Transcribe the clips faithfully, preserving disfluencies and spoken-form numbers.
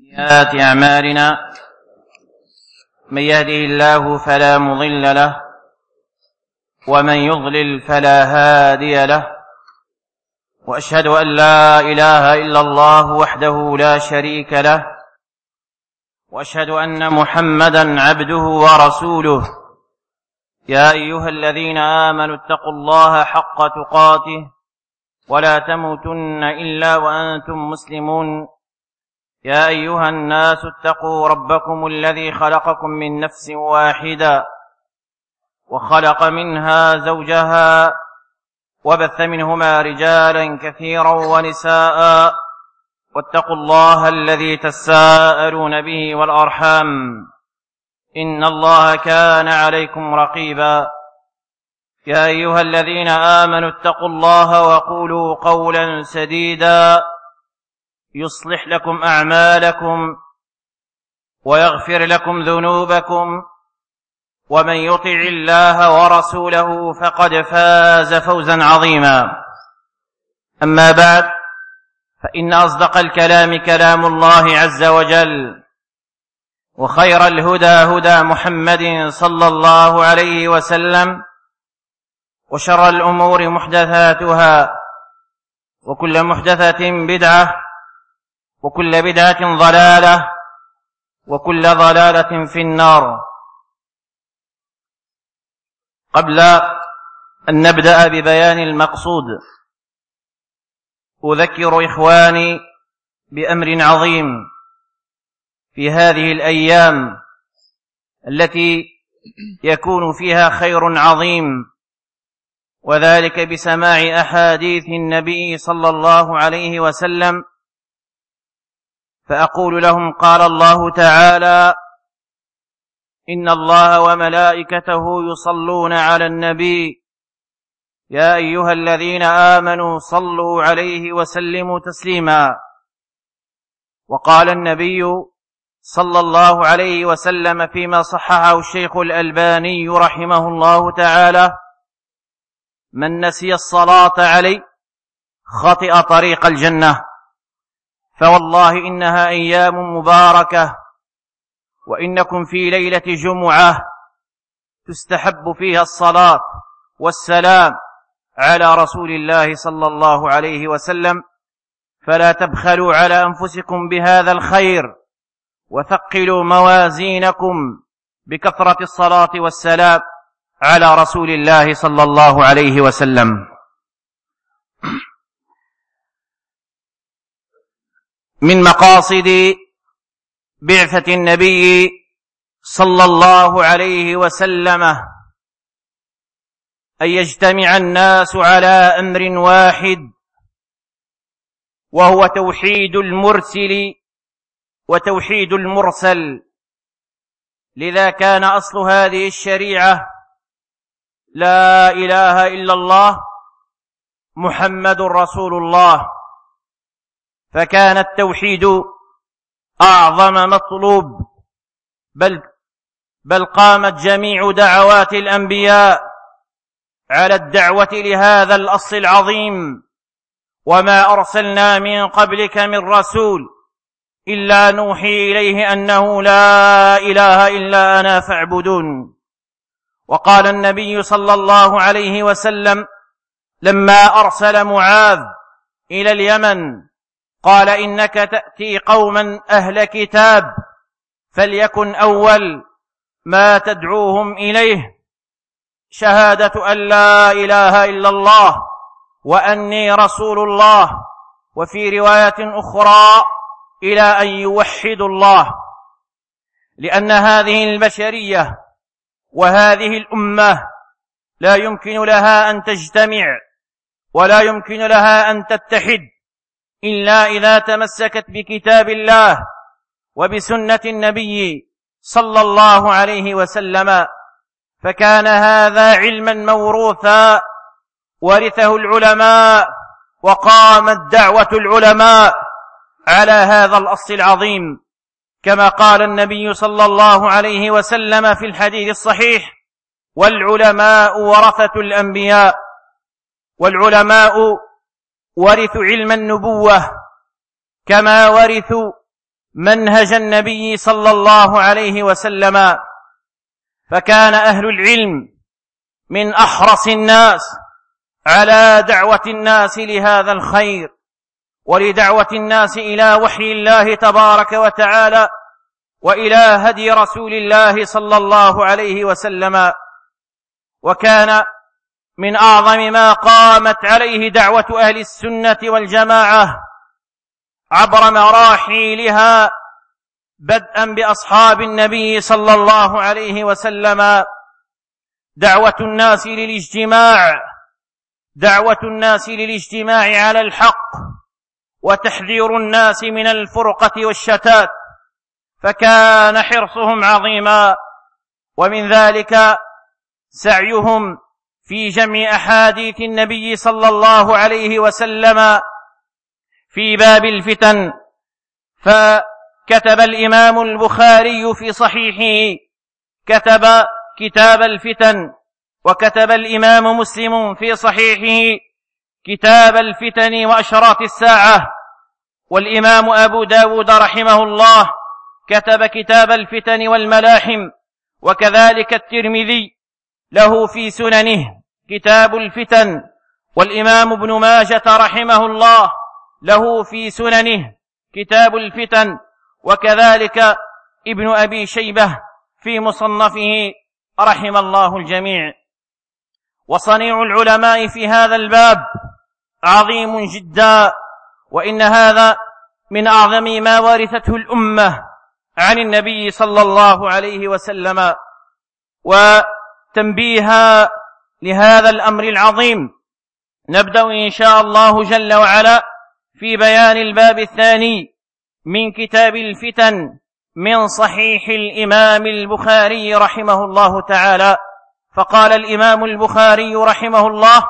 سيئات أعمالنا من يهده الله فلا مضل له ومن يضلل فلا هادي له، وأشهد أن لا إله إلا الله وحده لا شريك له، وأشهد أن محمدا عبده ورسوله. يا أيها الذين آمنوا اتقوا الله حق تقاته ولا تموتن إلا وأنتم مسلمون. يا أيها الناس اتقوا ربكم الذي خلقكم من نفس واحدة وخلق منها زوجها وبث منهما رجالا كثيرا ونساء، واتقوا الله الذي تساءلون به والأرحام إن الله كان عليكم رقيبا. يا أيها الذين آمنوا اتقوا الله وقولوا قولا سديدا يصلح لكم أعمالكم ويغفر لكم ذنوبكم، ومن يطع الله ورسوله فقد فاز فوزا عظيما. أما بعد، فإن أصدق الكلام كلام الله عز وجل، وخير الهدى هدى محمد صلى الله عليه وسلم، وشر الأمور محدثاتها، وكل محدثة بدعة، وكل بدعة ضلالة، وكل ضلالة في النار. قبل أن نبدأ ببيان المقصود، أذكر إخواني بأمر عظيم في هذه الأيام التي يكون فيها خير عظيم، وذلك بسماع أحاديث النبي صلى الله عليه وسلم. فأقول لهم: قال الله تعالى: إن الله وملائكته يصلون على النبي يا أيها الذين آمنوا صلوا عليه وسلموا تسليما. وقال النبي صلى الله عليه وسلم فيما صححه الشيخ الألباني رحمه الله تعالى: من نسي الصلاة علي خطئ طريق الجنة. فوالله إنها أيام مباركة، وإنكم في ليلة جمعة تستحب فيها الصلاة والسلام على رسول الله صلى الله عليه وسلم، فلا تبخلوا على أنفسكم بهذا الخير، وثقلوا موازينكم بكثرة الصلاة والسلام على رسول الله صلى الله عليه وسلم. من مقاصد بعثة النبي صلى الله عليه وسلم أن يجتمع الناس على أمر واحد، وهو توحيد المرسل وتوحيد المرسل. لذا كان أصل هذه الشريعة لا إله إلا الله محمد رسول الله، فكان التوحيد أعظم مطلوب، بل, بل قامت جميع دعوات الأنبياء على الدعوة لهذا الأصل العظيم. وما أرسلنا من قبلك من رسول إلا نوحي إليه أنه لا إله إلا أنا فاعبدون. وقال النبي صلى الله عليه وسلم لما أرسل معاذ إلى اليمن قال: إنك تأتي قوما أهل كتاب، فليكن أول ما تدعوهم إليه شهادة أن لا إله إلا الله وأني رسول الله، وفي رواية أخرى إلى أن يوحدوا الله. لأن هذه البشرية وهذه الأمة لا يمكن لها أن تجتمع ولا يمكن لها أن تتحد إلا إذا تمسكت بكتاب الله وبسنة النبي صلى الله عليه وسلم. فكان هذا علما موروثا ورثه العلماء، وقامت دعوة العلماء على هذا الأصل العظيم، كما قال النبي صلى الله عليه وسلم في الحديث الصحيح: والعلماء ورثة الأنبياء. والعلماء ورثوا علم النبوة كما ورثوا منهج النبي صلى الله عليه وسلم، فكان أهل العلم من أحرص الناس على دعوة الناس لهذا الخير ولدعوة الناس إلى وحي الله تبارك وتعالى وإلى هدي رسول الله صلى الله عليه وسلم. وكان من أعظم ما قامت عليه دعوة أهل السنة والجماعة عبر مراحلها بدءا بأصحاب النبي صلى الله عليه وسلم دعوة الناس للاجتماع دعوة الناس للاجتماع على الحق وتحذير الناس من الفرقة والشتات، فكان حرصهم عظيما، ومن ذلك سعيهم في جمع أحاديث النبي صلى الله عليه وسلم في باب الفتن. فكتب الإمام البخاري في صحيحه كتب كتاب الفتن، وكتب الإمام مسلم في صحيحه كتاب الفتن وأشراط الساعة، والإمام أبو داود رحمه الله كتب كتاب الفتن والملاحم، وكذلك الترمذي له في سننه كتاب الفتن، والإمام ابن ماجة رحمه الله له في سننه كتاب الفتن، وكذلك ابن أبي شيبة في مصنفه رحم الله الجميع. وصنيع العلماء في هذا الباب عظيم جدا، وإن هذا من أعظم ما ورثته الأمة عن النبي صلى الله عليه وسلم. وتنبيها لهذا الأمر العظيم نبدأ إن شاء الله جل وعلا في بيان الباب الثاني من كتاب الفتن من صحيح الإمام البخاري رحمه الله تعالى. فقال الإمام البخاري رحمه الله: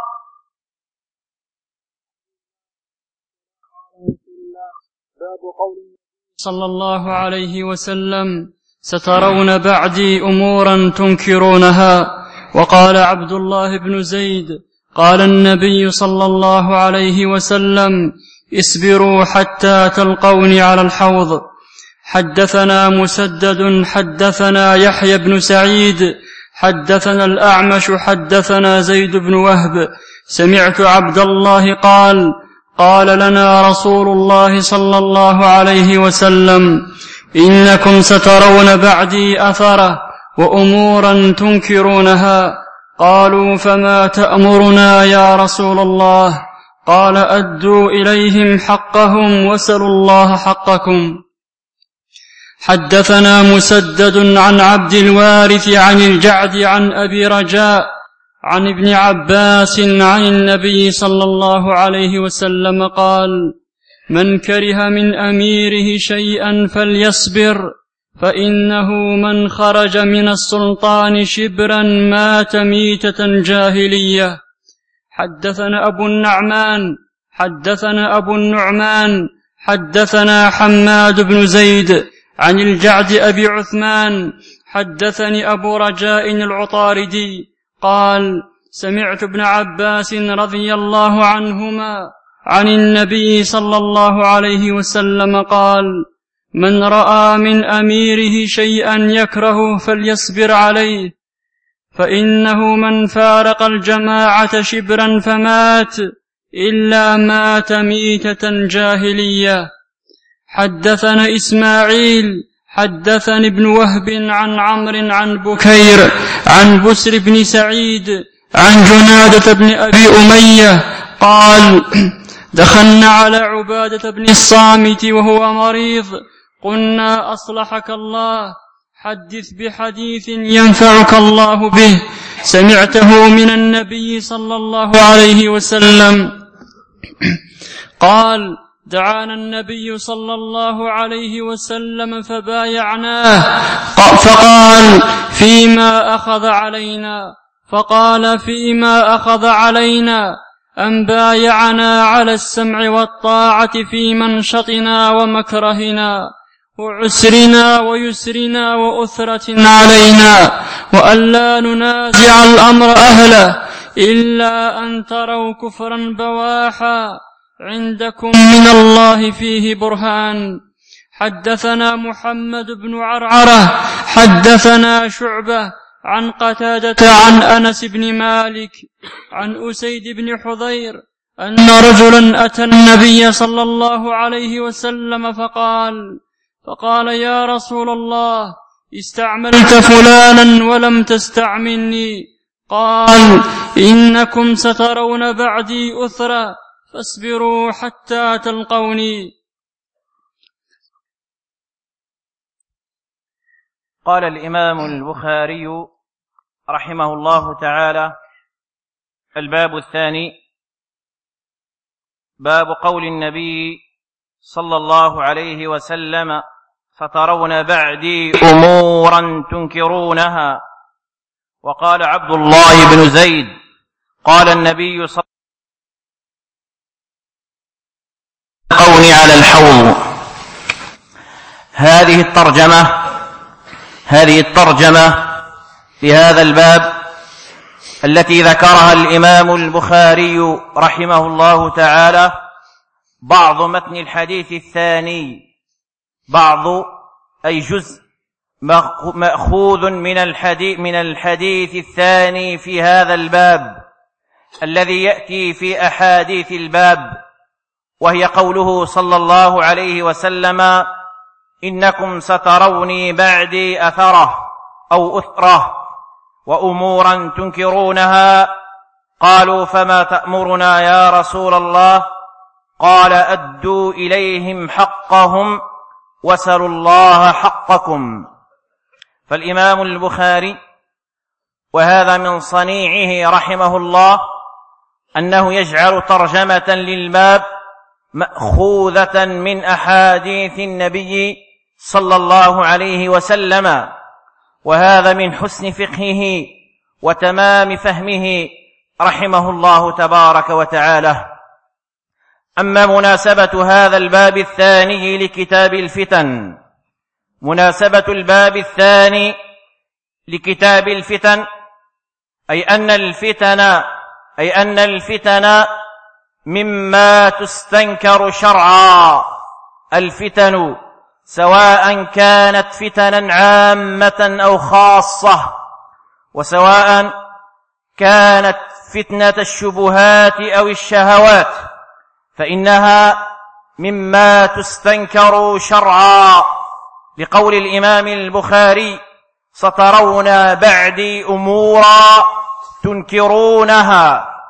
باب قوله صلى الله عليه وسلم: سترون بعدي أمورا تنكرونها. وقال عبد الله بن زيد: قال النبي صلى الله عليه وسلم: اصبروا حتى تلقوني على الحوض. حدثنا مسدد حدثنا يحيى بن سعيد حدثنا الأعمش حدثنا زيد بن وهب سمعت عبد الله قال: قال لنا رسول الله صلى الله عليه وسلم: إنكم سترون بعدي أثرة وأمورا تنكرونها. قالوا: فما تأمرنا يا رسول الله؟ قال: أدوا إليهم حقهم وسلوا الله حقكم. حدثنا مسدد عن عبد الوارث عن الجعد عن أبي رجاء عن ابن عباس عن النبي صلى الله عليه وسلم قال: من كره من أميره شيئا فليصبر، فإنه من خرج من السلطان شبرا مات ميتة جاهلية. حدثنا أبو النعمان حدثنا أبو النعمان حدثنا حماد بن زيد عن الجعد أبي عثمان حدثني أبو رجاء العطاردي قال: سمعت ابن عباس رضي الله عنهما عن النبي صلى الله عليه وسلم قال: من رأى من أميره شيئا يكره فليصبر عليه، فإنه من فارق الجماعة شبرا فمات إلا مات ميتة جاهلية. حدثنا إسماعيل حدثني ابن وهب عن عمرو عن بكير عن بسر بن سعيد عن جنادة بن أبي أمية قال: دخلنا على عبادة بن الصامت وهو مريض، قلنا: أصلحك الله، حدث بحديث ينفعك الله به سمعته من النبي صلى الله عليه وسلم. قال: دعانا النبي صلى الله عليه وسلم فبايعناه، فقال: فيما أخذ علينا فقال فيما أخذ علينا أن بايعنا على السمع والطاعة في منشطنا ومكرهنا وعسرنا ويسرنا وأثرة علينا، وأن لا ننازع الأمر أهله إلا أن تروا كفرا بواحا عندكم من الله فيه برهان. حدثنا محمد بن عرعرة حدثنا شعبة عن قتادة عن أنس بن مالك عن أسيد بن حضير أن رجلا أتى النبي صلى الله عليه وسلم فقال فقال يا رسول الله استعملت فلانا ولم تستعملني. قال إنكم سترون بعدي أثرا فاصبروا حتى تلقوني. قال الإمام البخاري رحمه الله تعالى: الباب الثاني، باب قول النبي صلى الله عليه وسلم: سترون بعدي أمورا تنكرونها. وقال عبد الله بن زيد: قال النبي صلى الله عليه وسلم: على الحوض. هذه الترجمة هذه الترجمة لهذا الباب التي ذكرها الإمام البخاري رحمه الله تعالى بعض متن الحديث الثاني، بعض أي جزء مأخوذ من الحديث من الحديث الثاني في هذا الباب الذي يأتي في أحاديث الباب، وهي قوله صلى الله عليه وسلم: إنكم ستروني بعدي أثرة أو أثرة وأمورا تنكرونها. قالوا: فما تأمرنا يا رسول الله؟ قال: أدوا إليهم حقهم وسلوا الله حقكم. فالإمام البخاري، وهذا من صنيعه رحمه الله، أنه يجعل ترجمة للباب مأخوذة من أحاديث النبي صلى الله عليه وسلم، وهذا من حسن فقهه وتمام فهمه رحمه الله تبارك وتعالى. أما مناسبة هذا الباب الثاني لكتاب الفتن، مناسبة الباب الثاني لكتاب الفتن أي أن الفتن أي أن الفتن مما تستنكر شرعا. الفتن سواء كانت فتنا عامة أو خاصة، وسواء كانت فتنة الشبهات أو الشهوات، فإنها مما تستنكر شرعا، لقول الإمام البخاري: سترون بعدي أمورا تنكرونها.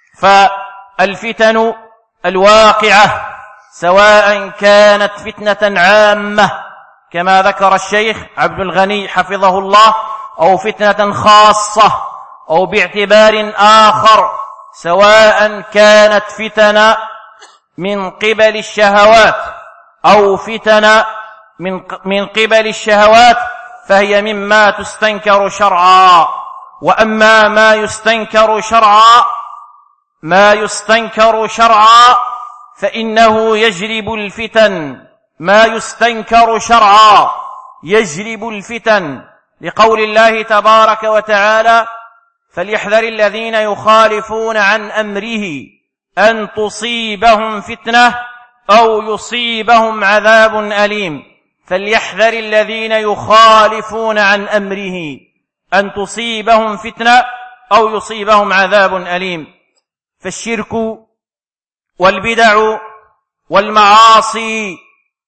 فالفتن الواقعة سواء كانت فتنة عامة كما ذكر الشيخ عبد الغني حفظه الله، أو فتنة خاصة، أو باعتبار آخر سواء كانت فتنة من قبل الشهوات أو فتنة من من قبل الشهوات، فهي مما تستنكر شرعا. وأما ما يستنكر شرعا ما يستنكر شرعا فإنه يجلب الفتن. ما يستنكر شرعا يجلب الفتن، لقول الله تبارك وتعالى: فليحذر الذين يخالفون عن أمره أن تصيبهم فتنة أو يصيبهم عذاب أليم. فليحذر الذين يخالفون عن أمره أن تصيبهم فتنة أو يصيبهم عذاب أليم. فالشرك والبدع والمعاصي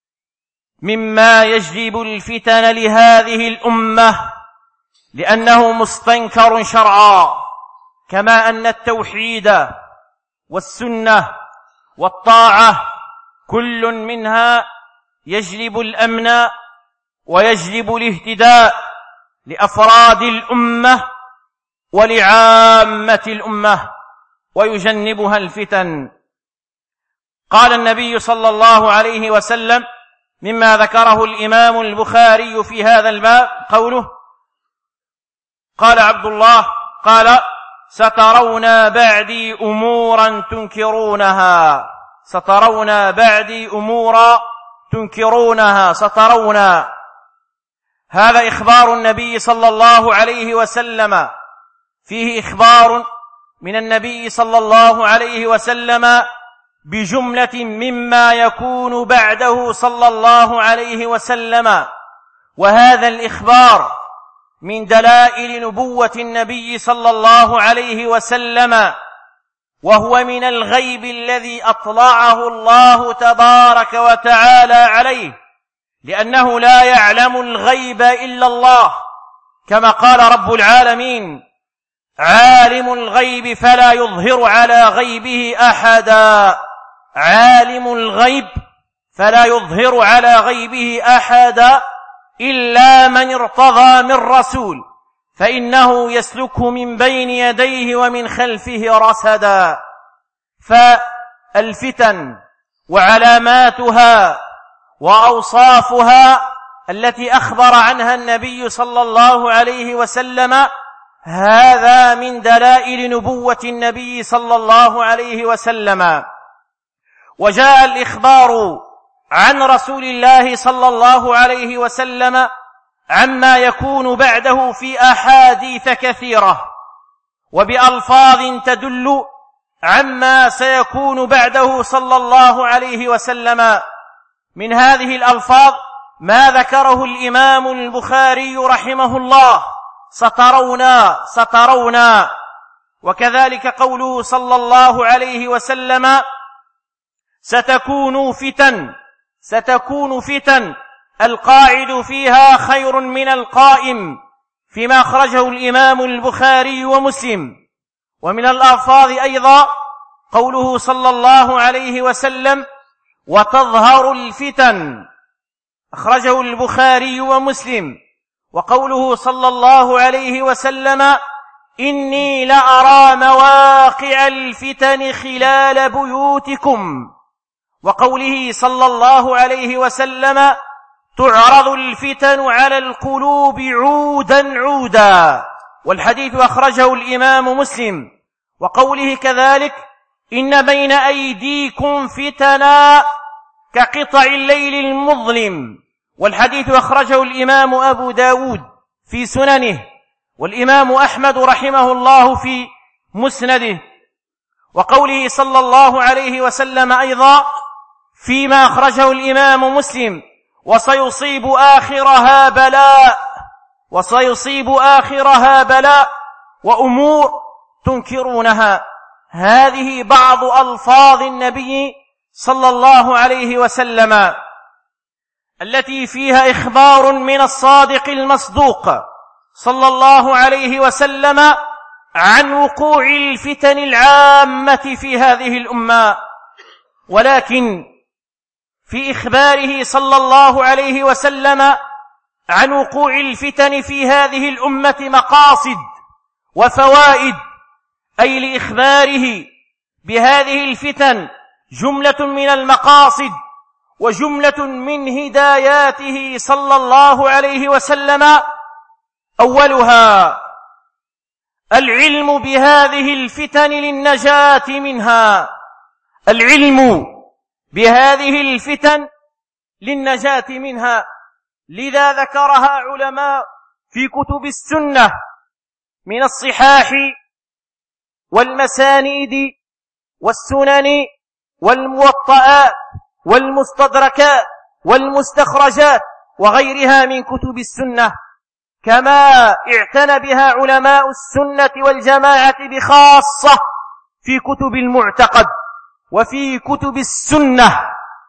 مما يجلب الفتن لهذه الأمة، لأنه مستنكر شرعا، كما أن التوحيد والسنة والطاعة كل منها يجلب الأمن ويجلب الاهتداء لأفراد الأمة ولعامة الأمة، ويجنبها الفتن. قال النبي صلى الله عليه وسلم مما ذكره الإمام البخاري في هذا الباب قوله: قال عبد الله قال: سترون بعدي أمورا تنكرونها. سترون بعدي أمورا تنكرونها. سترون، هذا إخبار النبي صلى الله عليه وسلم، فيه إخبار من النبي صلى الله عليه وسلم بجملة مما يكون بعده صلى الله عليه وسلم، وهذا الإخبار من دلائل نبوة النبي صلى الله عليه وسلم، وهو من الغيب الذي أطلعه الله تبارك وتعالى عليه، لأنه لا يعلم الغيب إلا الله، كما قال رب العالمين: عالم الغيب فلا يظهر على غيبه أحدا. عالم الغيب فلا يظهر على غيبه أحدا إلا من ارتضى من رسول، فإنه يسلك من بين يديه ومن خلفه رصدا. فالفتن وعلاماتها وأوصافها التي أخبر عنها النبي صلى الله عليه وسلم هذا من دلائل نبوة النبي صلى الله عليه وسلم. وجاء الإخبار عن رسول الله صلى الله عليه وسلم عما يكون بعده في أحاديث كثيرة وبألفاظ تدل عما سيكون بعده صلى الله عليه وسلم. من هذه الألفاظ ما ذكره الإمام البخاري رحمه الله: سترونا سترونا. وكذلك قوله صلى الله عليه وسلم: ستكون فتن ستكون فتن القاعد فيها خير من القائم، فيما أخرجه الإمام البخاري ومسلم. ومن الألفاظ أيضا قوله صلى الله عليه وسلم: وتظهر الفتن، أخرجه البخاري ومسلم. وقوله صلى الله عليه وسلم: إني لأرى مواقع الفتن خلال بيوتكم. وقوله صلى الله عليه وسلم: تعرض الفتن على القلوب عودا عودا. والحديث أخرجه الإمام مسلم. وقوله كذلك: إن بين أيديكم فتنا كقطع الليل المظلم. والحديث أخرجه الإمام أبو داود في سننه، والإمام أحمد رحمه الله في مسنده. وقوله صلى الله عليه وسلم أيضا فيما أخرجه الإمام مسلم: وسيصيب آخرها بلاء وسيصيب آخرها بلاء وأمور تنكرونها. هذه بعض ألفاظ النبي صلى الله عليه وسلم التي فيها إخبار من الصادق المصدوق صلى الله عليه وسلم عن وقوع الفتن العامة في هذه الأمة. ولكن في إخباره صلى الله عليه وسلم عن وقوع الفتن في هذه الأمة مقاصد وفوائد، أي لإخباره بهذه الفتن جملة من المقاصد وجملة من هداياته صلى الله عليه وسلم. أولها العلم بهذه الفتن للنجاة منها، العلم بهذه الفتن للنجاة منها. لذا ذكرها علماء في كتب السنة من الصحاح والمسانيد والسنن والموطئات والمستدركات والمستخرجات وغيرها من كتب السنة، كما اعتنى بها علماء السنة والجماعة بخاصة في كتب المعتقد وفي كتب السنة.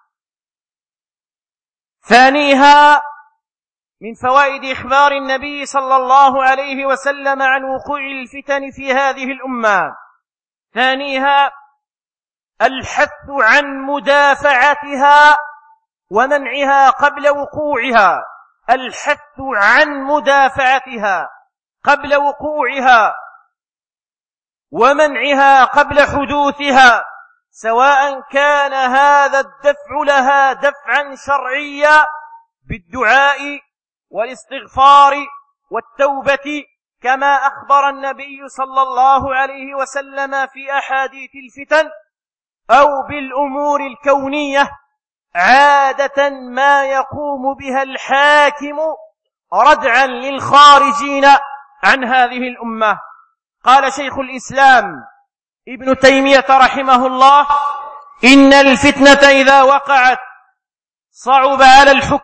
ثانيها من فوائد إخبار النبي صلى الله عليه وسلم عن وقوع الفتن في هذه الأمة، ثانيها الحث عن مدافعتها ومنعها قبل وقوعها، الحث عن مدافعتها قبل وقوعها ومنعها قبل حدوثها، سواء كان هذا الدفع لها دفعا شرعيا بالدعاء والاستغفار والتوبة، كما أخبر النبي صلى الله عليه وسلم في أحاديث الفتن، أو بالأمور الكونية عادة ما يقوم بها الحاكم ردعا للخارجين عن هذه الأمة. قال شيخ الإسلام ابن تيمية رحمه الله: إن الفتنة إذا وقعت صعب على الحكم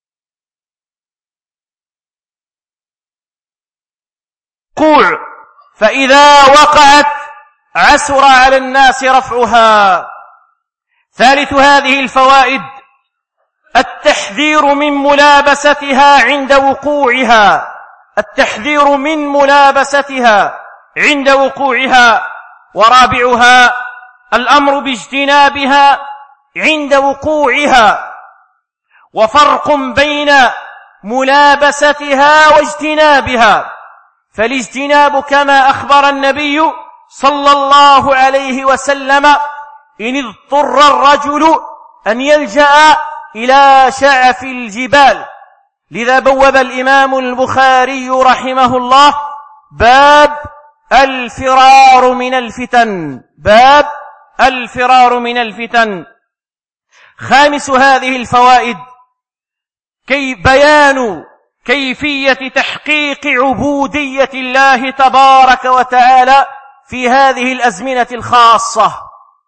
وقوع، فإذا وقعت عسر على الناس رفعها. ثالث هذه الفوائد التحذير من ملابستها عند وقوعها، التحذير من ملابستها عند وقوعها. ورابعها الأمر باجتنابها عند وقوعها، وفرق بين ملابستها واجتنابها. فالاجتناب كما أخبر النبي صلى الله عليه وسلم إن اضطر الرجل أن يلجأ إلى شعف الجبال. لذا بوب الإمام البخاري رحمه الله باب الفرار من الفتن، باب الفرار من الفتن. خامس هذه الفوائد كي بيان كيفية تحقيق عبودية الله تبارك وتعالى في هذه الأزمنة الخاصة.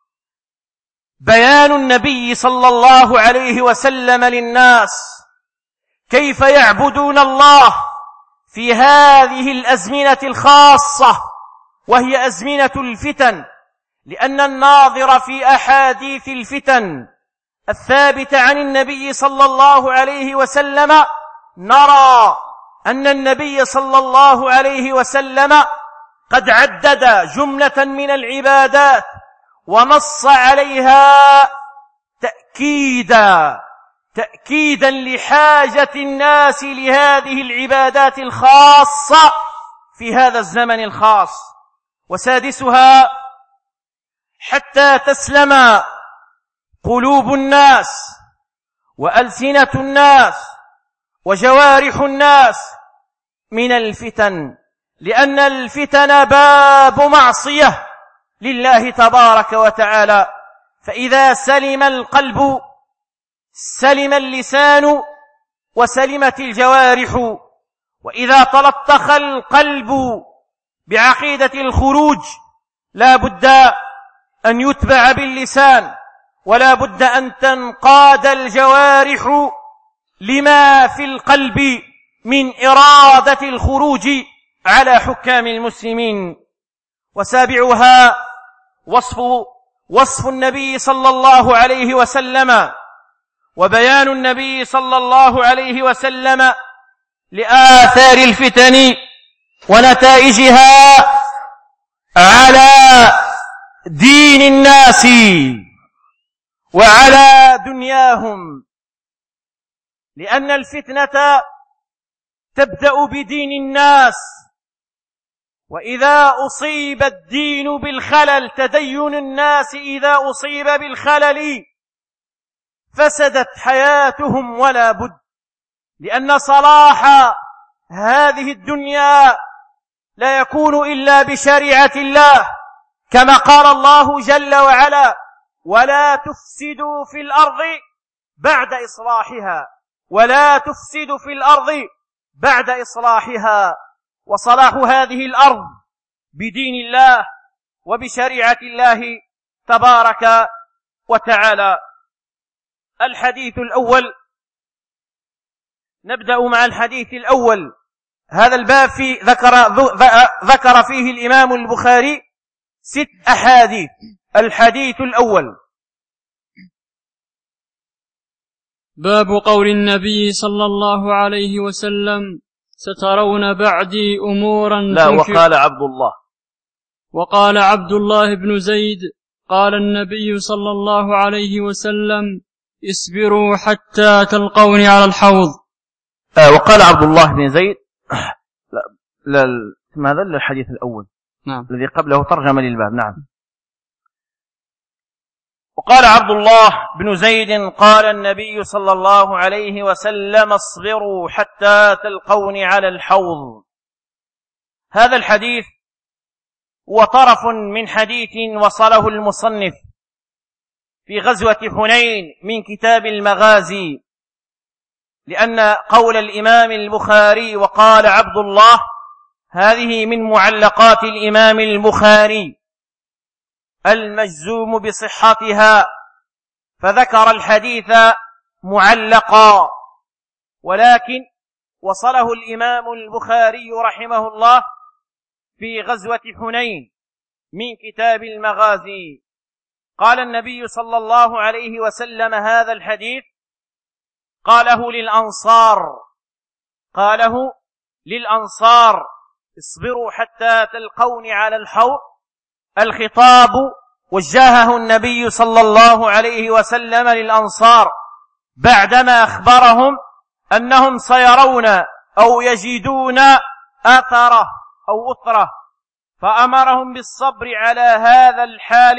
بيان النبي صلى الله عليه وسلم للناس كيف يعبدون الله في هذه الأزمنة الخاصة، وهي أزمنة الفتن. لأن الناظر في أحاديث الفتن الثابتة عن النبي صلى الله عليه وسلم نرى أن النبي صلى الله عليه وسلم قد عدد جملة من العبادات ونص عليها تأكيدا تأكيدا لحاجة الناس لهذه العبادات الخاصة في هذا الزمن الخاص. وسادسها حتى تسلم قلوب الناس وألسنة الناس وجوارح الناس من الفتن، لأن الفتن باب معصية لله تبارك وتعالى. فإذا سلم القلب سلم اللسان وسلمت الجوارح. وإذا تلطخ القلب بعقيدة الخروج لا بد أن يتبع باللسان، ولا بد أن تنقاد الجوارح لما في القلب من إرادة الخروج على حكام المسلمين. وسابعها وصف وصف النبي صلى الله عليه وسلم وبيان النبي صلى الله عليه وسلم لآثار الفتن ونتائجها على دين الناس وعلى دنياهم. لأن الفتنة تبدأ بدين الناس، وإذا أصيب الدين بالخلل، تدين الناس إذا أصيب بالخلل فسدت حياتهم ولا بد. لأن صلاح هذه الدنيا لا يكون إلا بشريعة الله، كما قال الله جل وعلا: ولا تفسدوا في الأرض بعد إصلاحها، ولا تفسدوا في الأرض بعد إصلاحها. وصلاح هذه الأرض بدين الله وبشريعة الله تبارك وتعالى. الحديث الأول، نبدأ مع الحديث الأول. هذا الباب في ذكر, ذكر فيه الإمام البخاري ست أحاديث. الحديث الأول: باب قول النبي صلى الله عليه وسلم: سترون بعدي أمورا. لا، وقال عبد الله وقال عبد الله بن زيد: قال النبي صلى الله عليه وسلم: اصبروا حتى تلقوني على الحوض. آه وقال عبد الله بن زيد لا, لا ماذا الحديث الأول؟ نعم. الذي قبله ترجمة للباب. نعم. وقال عبد الله بن زيد: قال النبي صلى الله عليه وسلم: اصبروا حتى تلقوني على الحوض. هذا الحديث هو طرف من حديث وصله المصنف في غزوة حنين من كتاب المغازي، لأن قول الإمام البخاري وقال عبد الله هذه من معلقات الإمام البخاري، المجزوم بصحتها، فذكر الحديث معلقا، ولكن وصله الإمام البخاري رحمه الله في غزوة حنين من كتاب المغازي. قال النبي صلى الله عليه وسلم هذا الحديث قاله للأنصار قاله للأنصار اصبروا حتى تلقوني على الحوض. الخطاب وجهه النبي صلى الله عليه وسلم للأنصار بعدما أخبرهم أنهم سيرون أو يجدون أثره أو أثره، فأمرهم بالصبر على هذا الحال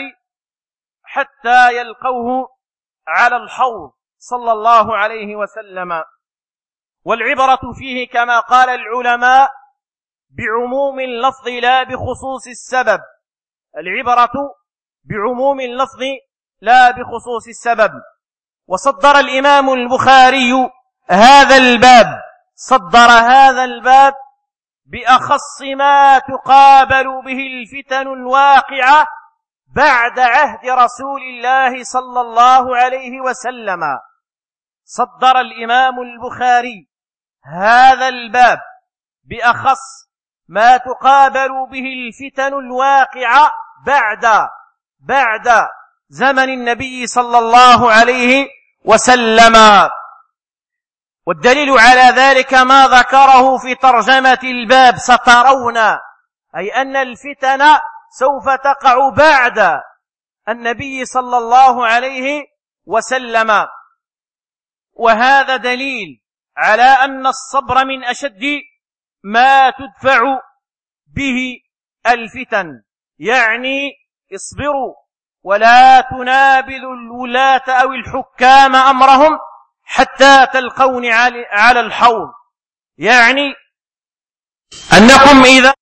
حتى يلقوه على الحوض صلى الله عليه وسلم. والعبرة فيه كما قال العلماء بعموم اللفظ لا بخصوص السبب، العبرة بعموم اللفظ لا بخصوص السبب. وصدر الإمام البخاري هذا الباب صدر هذا الباب بأخص ما تقابل به الفتن الواقعة بعد عهد رسول الله صلى الله عليه وسلم. صدر الإمام البخاري هذا الباب بأخص ما تقابل به الفتن الواقعة بعد بعد زمن النبي صلى الله عليه وسلم. والدليل على ذلك ما ذكره في ترجمة الباب سترون، أي أن الفتن سوف تقع بعد النبي صلى الله عليه وسلم. وهذا دليل على أن الصبر من أشد ما تدفع به الفتن، يعني اصبروا ولا تنابذوا الولاة أو الحكام أمرهم حتى تلقون على الحوض، يعني أنكم إذا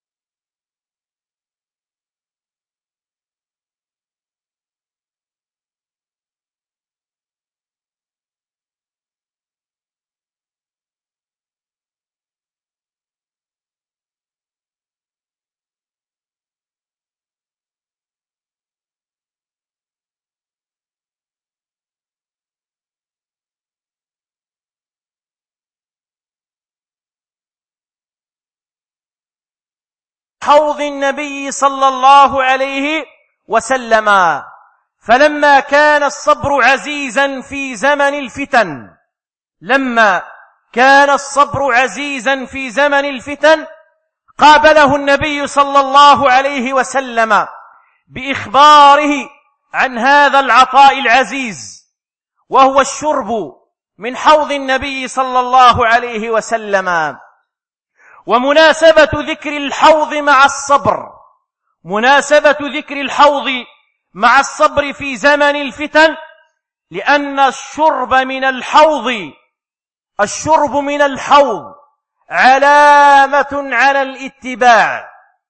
حوض النبي صلى الله عليه وسلم. فلما كان الصبر عزيزا في زمن الفتن لما كان الصبر عزيزا في زمن الفتن قابله النبي صلى الله عليه وسلم بإخباره عن هذا العطاء العزيز، وهو الشرب من حوض النبي صلى الله عليه وسلم. ومناسبة ذكر الحوض مع الصبر مناسبة ذكر الحوض مع الصبر في زمن الفتن، لأن الشرب من الحوض الشرب من الحوض علامة على الاتباع،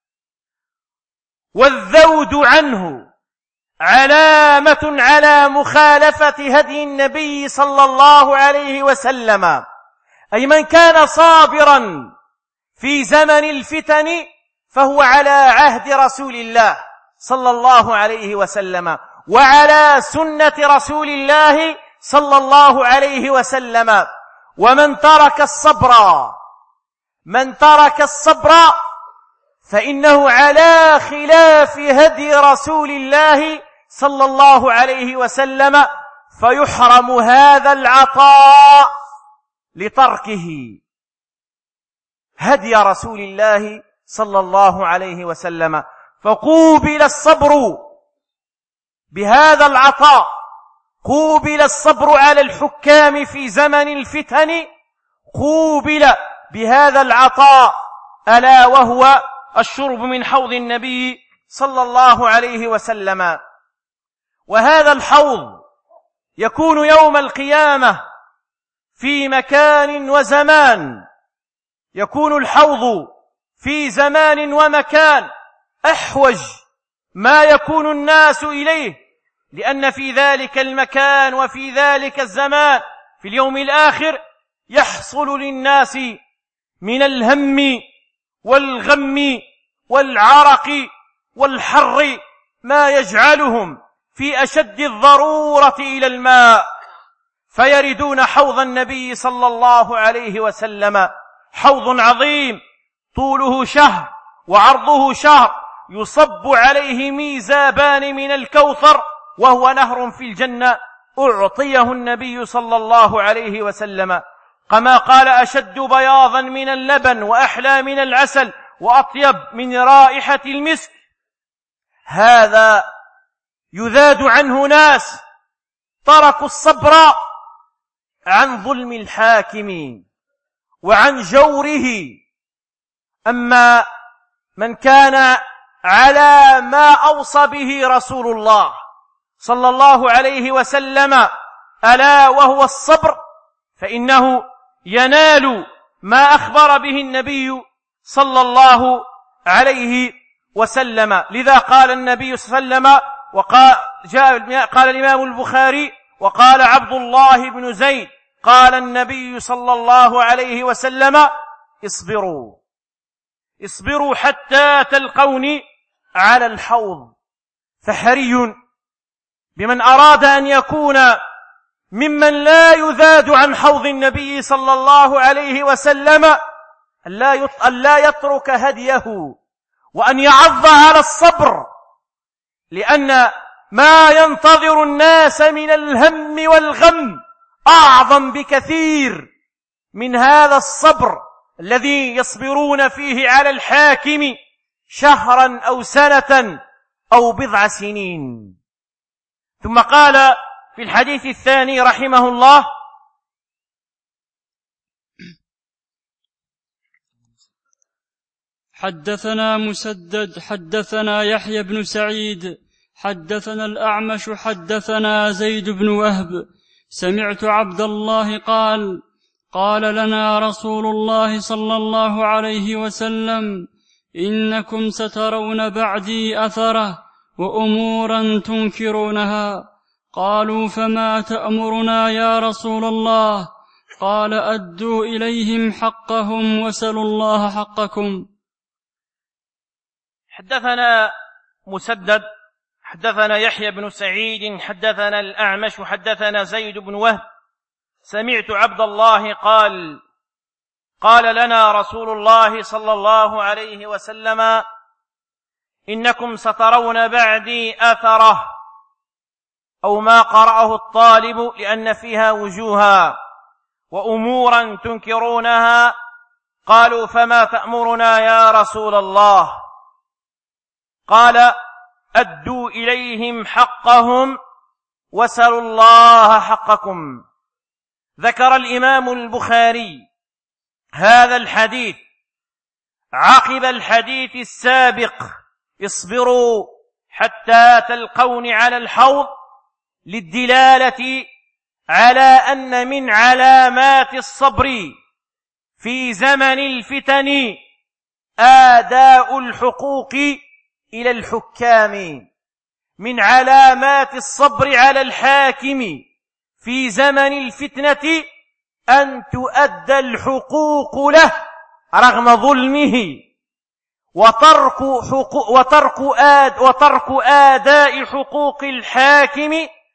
والذود عنه علامة على مخالفة هدي النبي صلى الله عليه وسلم. أي من كان صابرا في زمن الفتن فهو على عهد رسول الله صلى الله عليه وسلم وعلى سنة رسول الله صلى الله عليه وسلم. ومن ترك الصبر من ترك الصبر فإنه على خلاف هدي رسول الله صلى الله عليه وسلم، فيحرم هذا العطاء لتركه هدي رسول الله صلى الله عليه وسلم. فقوبل الصبر بهذا العطاء، قوبل الصبر على الحكام في زمن الفتن، قوبل بهذا العطاء ألا وهو الشرب من حوض النبي صلى الله عليه وسلم. وهذا الحوض يكون يوم القيامة في مكان وزمان، يكون الحوض في زمان ومكان أحوج ما يكون الناس إليه، لأن في ذلك المكان وفي ذلك الزمان في اليوم الآخر يحصل للناس من الهم والغم والعرق والحر ما يجعلهم في أشد الضرورة إلى الماء، فيردون حوض النبي صلى الله عليه وسلم، حوض عظيم طوله شهر وعرضه شهر، يصب عليه ميزابان من الكوثر، وهو نهر في الجنة أعطيه النبي صلى الله عليه وسلم، كما قال: أشد بياضا من اللبن وأحلى من العسل وأطيب من رائحة المسك. هذا يذاد عنه ناس تركوا الصبر عن ظلم الحاكم وعن جوره. أما من كان على ما أوصى به رسول الله صلى الله عليه وسلم، ألا وهو الصبر، فإنه ينال ما أخبر به النبي صلى الله عليه وسلم. لذا قال النبي صلى الله عليه وسلم، وقال جاء قال الإمام البخاري: وقال عبد الله بن زيد قال النبي صلى الله عليه وسلم: اصبروا اصبروا حتى تلقوني على الحوض. فحري بمن أراد أن يكون ممن لا يذاد عن حوض النبي صلى الله عليه وسلم أن لا يترك هديه، وأن يعض على الصبر، لأن ما ينتظر الناس من الهم والغم أعظم بكثير من هذا الصبر الذي يصبرون فيه على الحاكم شهرا أو سنة أو بضع سنين. ثم قال في الحديث الثاني رحمه الله: حدثنا مسدد حدثنا يحيى بن سعيد حدثنا الأعمش حدثنا زيد بن وهب سمعت عبد الله قال: قال لنا رسول الله صلى الله عليه وسلم: إنكم سترون بعدي أثره وأمورا تنكرونها. قالوا: فما تأمرنا يا رسول الله؟ قال: أدوا إليهم حقهم وسلوا الله حقكم. حدثنا مسدد حدثنا يحيى بن سعيد حدثنا الأعمش حدثنا زيد بن وهب سمعت عبد الله قال: قال لنا رسول الله صلى الله عليه وسلم: إنكم سترون بعدي أثره، أو ما قرأه الطالب لأن فيها وجوها، وأمورا تنكرونها. قالوا: فما تأمرنا يا رسول الله؟ قال: أدوا إليهم حقهم وسلوا الله حقكم. ذكر الإمام البخاري هذا الحديث عقب الحديث السابق: اصبروا حتى تلقون على الحوض، للدلالة على أن من علامات الصبر في زمن الفتن آداء الحقوق إلى الحكام. من علامات الصبر على الحاكم في زمن الفتنة أن تؤدى الحقوق له رغم ظلمه، وترك حقوق وترك آد وترك آداء حقوق الحاكم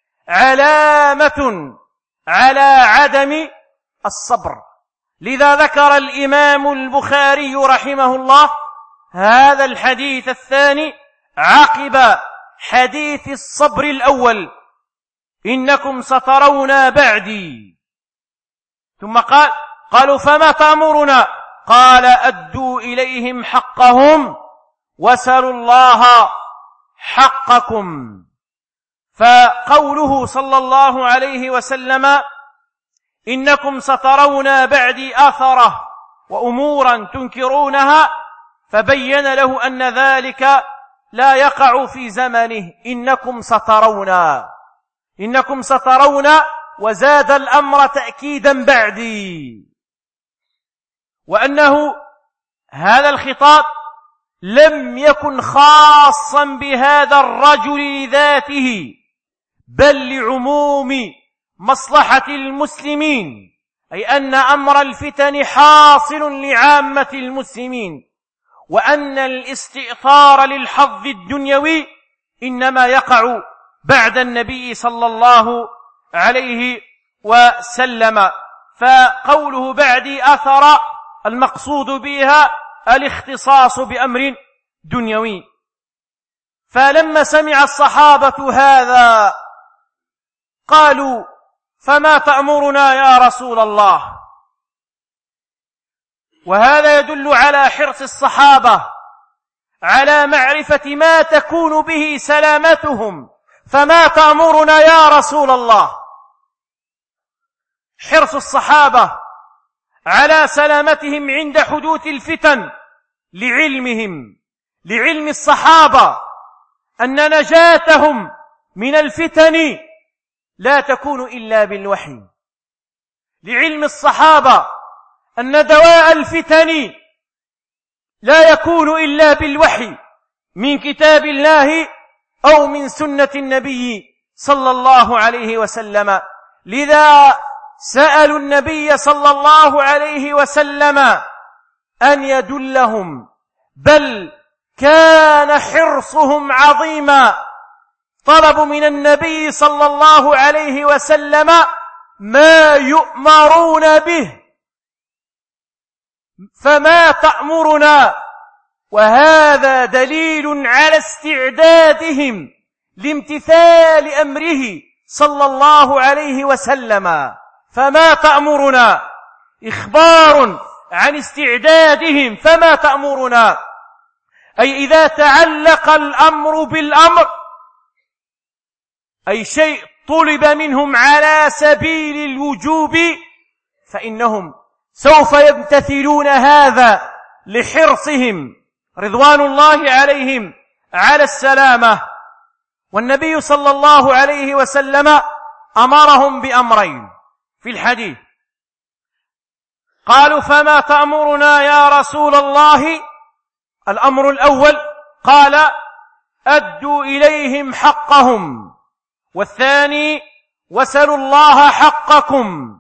علامة على عدم الصبر. لذا ذكر الإمام البخاري رحمه الله هذا الحديث الثاني عقب حديث الصبر الأول: إنكم سترون بعدي. ثم قال: قالوا: فما تأمرنا؟ قال: أدوا إليهم حقهم وسلوا الله حقكم. فقوله صلى الله عليه وسلم: إنكم سترون بعدي أثره وأمورا تنكرونها، فبين له أن ذلك لا يقع في زمنه. إنكم سترون إنكم سترون وزاد الأمر تأكيدا بعدي، وأنه هذا الخطاب لم يكن خاصا بهذا الرجل ذاته، بل لعموم مصلحة المسلمين، أي أن أمر الفتن حاصل لعامة المسلمين، وأن الاستئثار للحظ الدنيوي إنما يقع بعد النبي صلى الله عليه وسلم. فقوله بعدي أثر المقصود بها الاختصاص بأمر دنيوي. فلما سمع الصحابة هذا قالوا فما تأمرنا يا رسول الله؟ وهذا يدل على حرص الصحابة على معرفة ما تكون به سلامتهم. فما تأمرنا يا رسول الله؟ حرص الصحابة على سلامتهم عند حدوث الفتن لعلمهم لعلم الصحابة أن نجاتهم من الفتن لا تكون إلا بالوحي، لعلم الصحابة أن دواء الفتن لا يكون إلا بالوحي من كتاب الله أو من سنة النبي صلى الله عليه وسلم. لذا سألوا النبي صلى الله عليه وسلم أن يدلهم، بل كان حرصهم عظيما. طلبوا من النبي صلى الله عليه وسلم ما يؤمرون به. فما تأمرنا؟ وهذا دليل على استعدادهم لامتثال أمره صلى الله عليه وسلم. فما تأمرنا إخبار عن استعدادهم. فما تأمرنا أي إذا تعلق الأمر بالأمر، أي شيء طلب منهم على سبيل الوجوب، فإنهم سوف يمتثلون هذا لحرصهم رضوان الله عليهم على السلامة. والنبي صلى الله عليه وسلم أمرهم بأمرين في الحديث. قالوا فما تأمرنا يا رسول الله؟ الأمر الأول قال أدوا إليهم حقهم، والثاني وسلوا الله حقكم.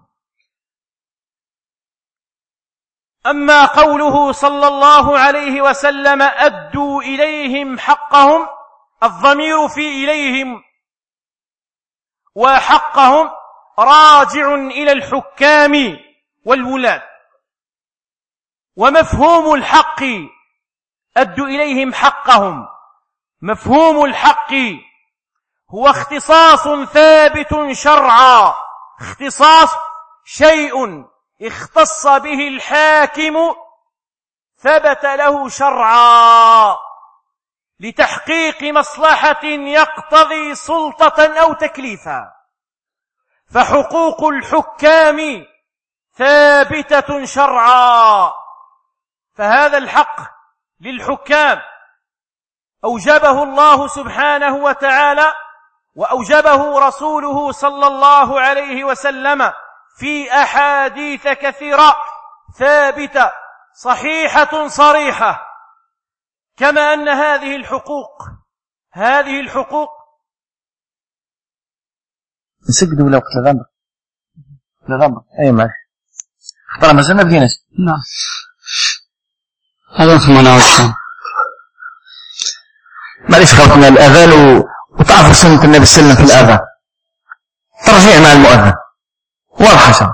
أما قوله صلى الله عليه وسلم أدوا إليهم حقهم، الضمير في إليهم وحقهم راجع إلى الحكام والولاة. ومفهوم الحق أدوا إليهم حقهم، مفهوم الحق هو اختصاص ثابت شرعا، اختصاص شيء اختص به الحاكم ثبت له شرعا لتحقيق مصلحة يقتضي سلطة أو تكليفا. فحقوق الحكام ثابتة شرعا، فهذا الحق للحكام أوجبه الله سبحانه وتعالى وأوجبه رسوله صلى الله عليه وسلم في أحاديث كثيرة ثابتة صحيحة صريحة. كما أن هذه الحقوق هذه الحقوق نسجد ولا وقت الغمر الغمر أي معك اختار ما زلنا بدينا. نعم هذا ثمانية وعشرين. معليش خلقنا الأذان وتعرفوا سنة النبي صلى الله عليه وسلم في الأذان، ترجيع مع المؤذن واضحة شرع.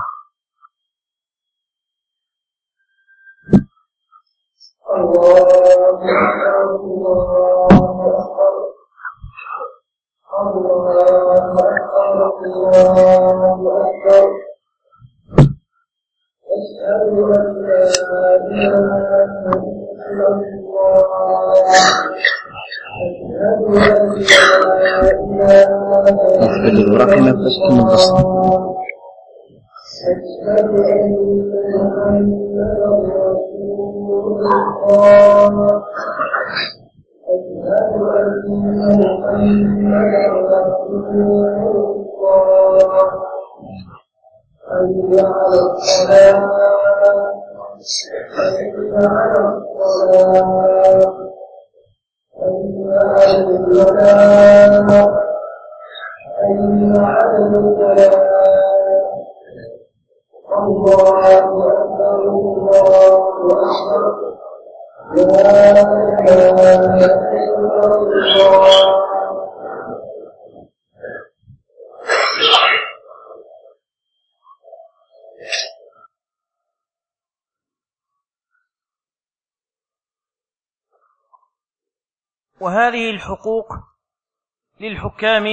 وهذه الحقوق للحكام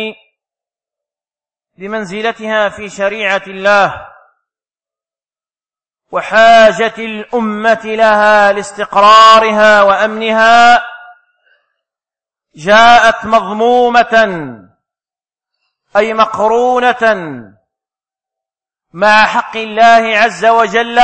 لمنزلتها في شريعة الله وحاجة الأمة لها لاستقرارها وأمنها، جاءت مضمومة أي مقرونة مع حق الله عز وجل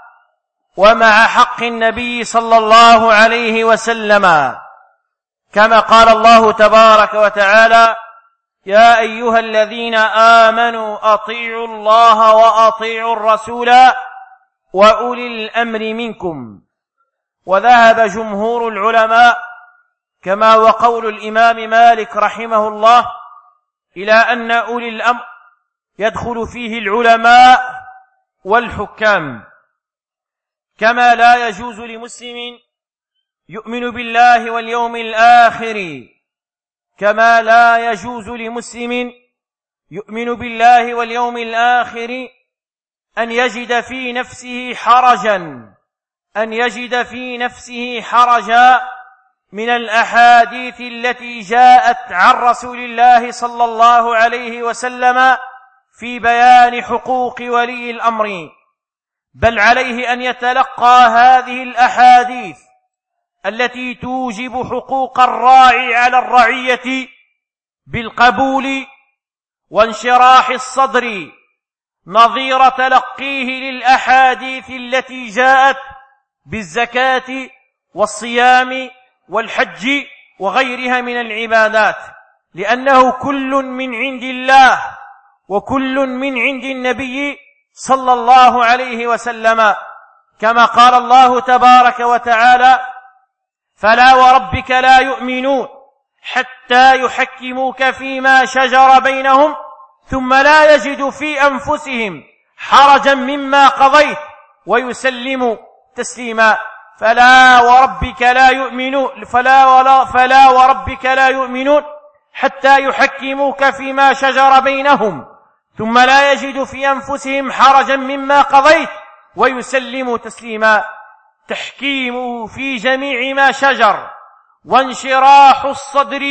ومع حق النبي صلى الله عليه وسلم، كما قال الله تبارك وتعالى: يا أيها الذين آمنوا أطيعوا الله وأطيعوا الرسول وأولي الأمر منكم. وذهب جمهور العلماء كما وقول الإمام مالك رحمه الله إلى أن أولي الأمر يدخل فيه العلماء والحكام، كما لا يجوز لمسلم يؤمن بالله واليوم الآخر كما لا يجوز لمسلم يؤمن بالله واليوم الآخر أن يجد في نفسه حرجا أن يجد في نفسه حرجا من الأحاديث التي جاءت عن رسول الله صلى الله عليه وسلم في بيان حقوق ولي الأمر، بل عليه أن يتلقى هذه الأحاديث التي توجب حقوق الراعي على الرعية بالقبول وانشراح الصدر، نظير تلقيه للأحاديث التي جاءت بالزكاة والصيام والحج وغيرها من العبادات، لأنه كل من عند الله وكل من عند النبي صلى الله عليه وسلم، كما قال الله تبارك وتعالى: فلا وربك لا يؤمنون حتى يحكموك فيما شجر بينهم ثم لا يجدوا في أنفسهم حرجا مما قضيت ويسلموا تسليما. فلا وربك لا يؤمنون فلا, ولا فلا وربك لا يؤمنون حتى يحكموك فيما شجر بينهم ثم لا يجدوا في أنفسهم حرجا مما قضيت ويسلموا تسليما. تحكيمه في جميع ما شجر وانشراح الصدر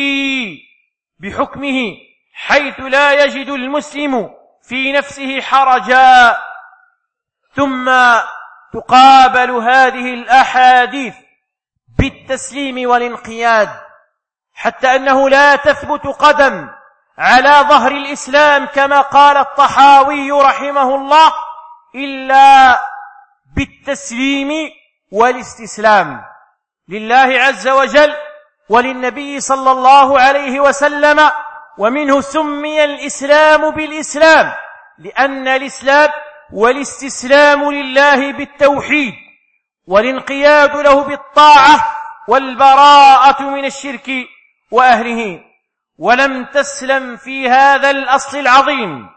بحكمه حيث لا يجد المسلم في نفسه حرجا. ثم تقابل هذه الأحاديث بالتسليم والانقياد، حتى أنه لا تثبت قدم على ظهر الإسلام كما قال الطحاوي رحمه الله إلا بالتسليم والاستسلام لله عز وجل وللنبي صلى الله عليه وسلم. ومنه سمي الإسلام بالإسلام لأن الإسلام والاستسلام لله بالتوحيد والانقياد له بالطاعة والبراءة من الشرك وأهله. ولم تسلم في هذا الأصل العظيم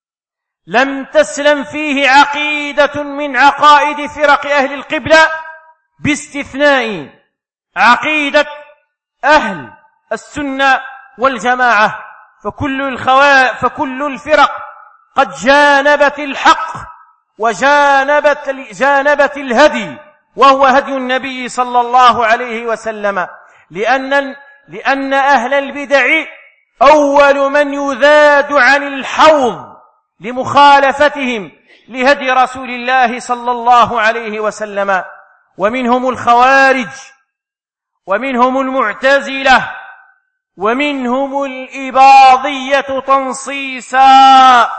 لم تسلم فيه عقيدة من عقائد فرق أهل القبلة باستثناء عقيدة أهل السنة والجماعة، فكل الخوا... فكل الفرق قد جانبت الحق وجانبت جانبت الهدي وهو هدي النبي صلى الله عليه وسلم، لأن لأن أهل البدع أول من يذاد عن الحوض لمخالفتهم لهدي رسول الله صلى الله عليه وسلم. ومنهم الخوارج ومنهم المعتزلة ومنهم الإباضية تنصيصا.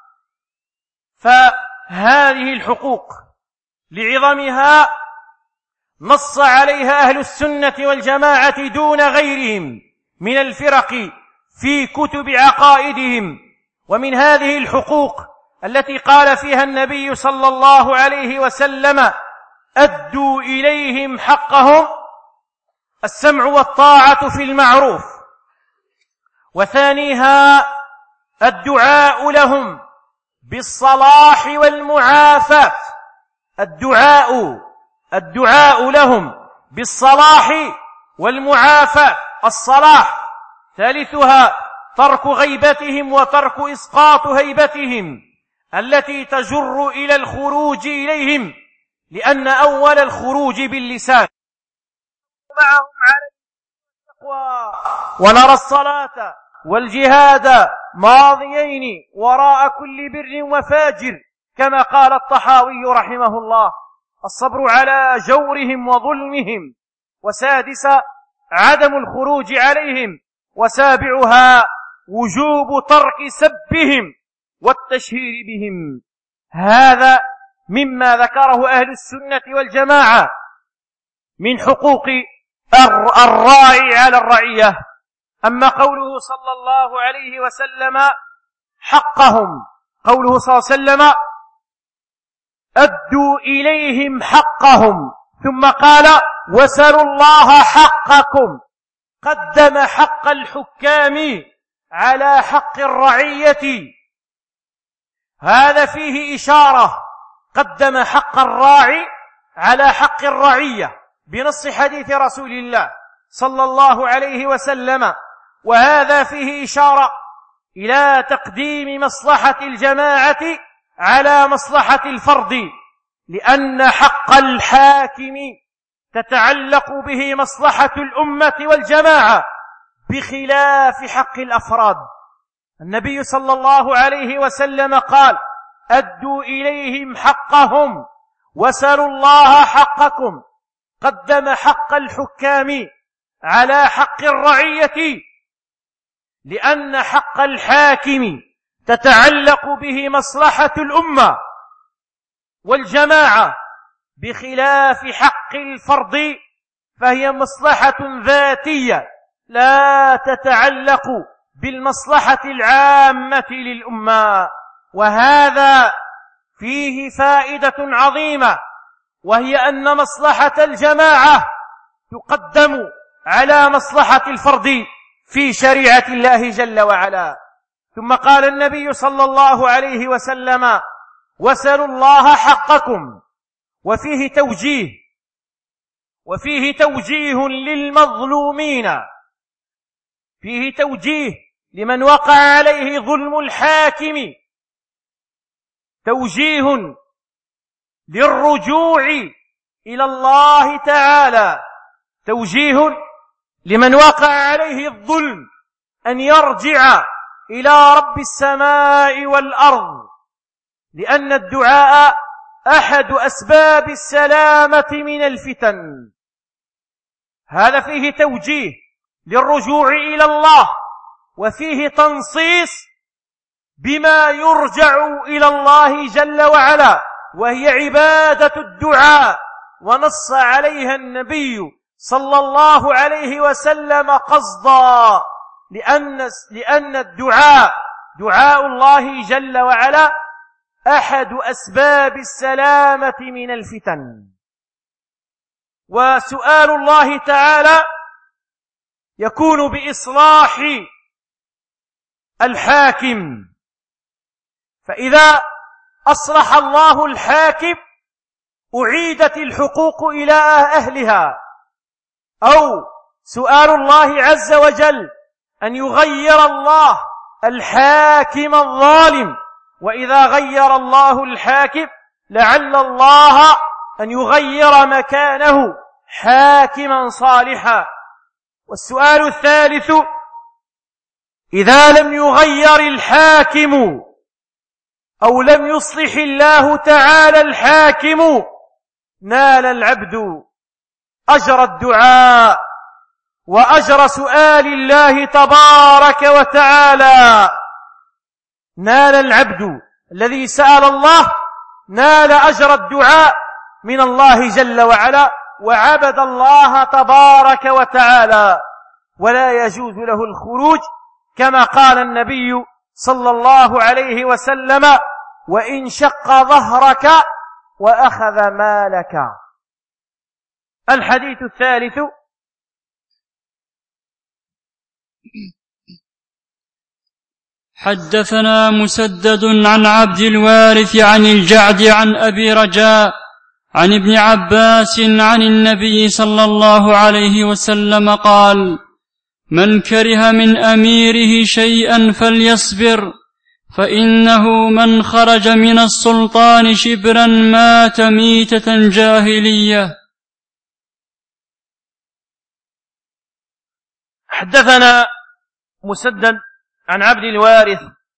فهذه الحقوق لعظمها نص عليها أهل السنة والجماعة دون غيرهم من الفرق في كتب عقائدهم. ومن هذه الحقوق التي قال فيها النبي صلى الله عليه وسلم: أدوا إليهم حقهم السمع والطاعة في المعروف. وثانيها الدعاء لهم بالصلاح والمعافاة، الدعاء الدعاء لهم بالصلاح والمعافاة. الصلاح ثالثها ترك غيبتهم وترك إسقاط هيبتهم التي تجر إلى الخروج إليهم، لأن أول الخروج باللسان معهم على والتقوى ونرى الصلاة والجهاد ماضيين وراء كل بر وفاجر، كما قال الطحاوي رحمه الله: الصبر على جورهم وظلمهم. وسادس عدم الخروج عليهم. وسابعها وجوب ترك سبهم والتشهير بهم. هذا مما ذكره أهل السنة والجماعة من حقوق الراعي على الرعية. أما قوله صلى الله عليه وسلم حقهم، قوله صلى الله عليه وسلم أدوا إليهم حقهم، ثم قال وسلوا الله حقكم، قدم حق الحكام على حق الرعية. هذا فيه إشارة، قدم حق الراعي على حق الرعية بنص حديث رسول الله صلى الله عليه وسلم. وهذا فيه إشارة إلى تقديم مصلحة الجماعة على مصلحة الفرد، لأن حق الحاكم تتعلق به مصلحة الأمة والجماعة بخلاف حق الأفراد. النبي صلى الله عليه وسلم قال: أدوا إليهم حقهم وسلوا الله حقكم، قدم حق الحكام على حق الرعية، لأن حق الحاكم تتعلق به مصلحة الأمة والجماعة بخلاف حق الفرد، فهي مصلحة ذاتية لا تتعلق بالمصلحة العامة للأمة. وهذا فيه فائدة عظيمة، وهي أن مصلحة الجماعة تقدم على مصلحة الفرد في شريعة الله جل وعلا. ثم قال النبي صلى الله عليه وسلم: وسلوا الله حقكم. وفيه توجيه وفيه توجيه للمظلومين، فيه توجيه لمن وقع عليه ظلم الحاكم، توجيه للرجوع إلى الله تعالى، توجيه لمن وقع عليه الظلم أن يرجع إلى رب السماء والأرض، لأن الدعاء أحد أسباب السلامة من الفتن. هذا فيه توجيه للرجوع إلى الله، وفيه تنصيص بما يرجع إلى الله جل وعلا، وهي عبادة الدعاء، ونص عليها النبي صلى الله عليه وسلم قصدا، لأن, لأن الدعاء دعاء الله جل وعلا أحد أسباب السلامة من الفتن. وسؤال الله تعالى يكون بإصلاح الحاكم، فإذا أصلح الله الحاكم أعيدت الحقوق إلى أهلها. أو سؤال الله عز وجل أن يغير الله الحاكم الظالم، وإذا غير الله الحاكم لعل الله أن يغير مكانه حاكما صالحا. والسؤال الثالث: إذا لم يغير الحاكم أو لم يصلح الله تعالى الحاكم، نال العبد أجر الدعاء وأجر سؤال الله تبارك وتعالى. نال العبد الذي سأل الله نال أجر الدعاء من الله جل وعلا، وعبد الله تبارك وتعالى، ولا يجوز له الخروج، كما قال النبي صلى الله عليه وسلم: وإن شق ظهرك وأخذ مالك. الحديث الثالث: حدثنا مسدد عن عبد الوارث عن الجعد عن أبي رجاء عن ابن عباس عن النبي صلى الله عليه وسلم قال: من كره من أميره شيئا فليصبر، فإنه من خرج من السلطان شبرا مات ميتة جاهلية. حدثنا مسدد عن عبد الوارث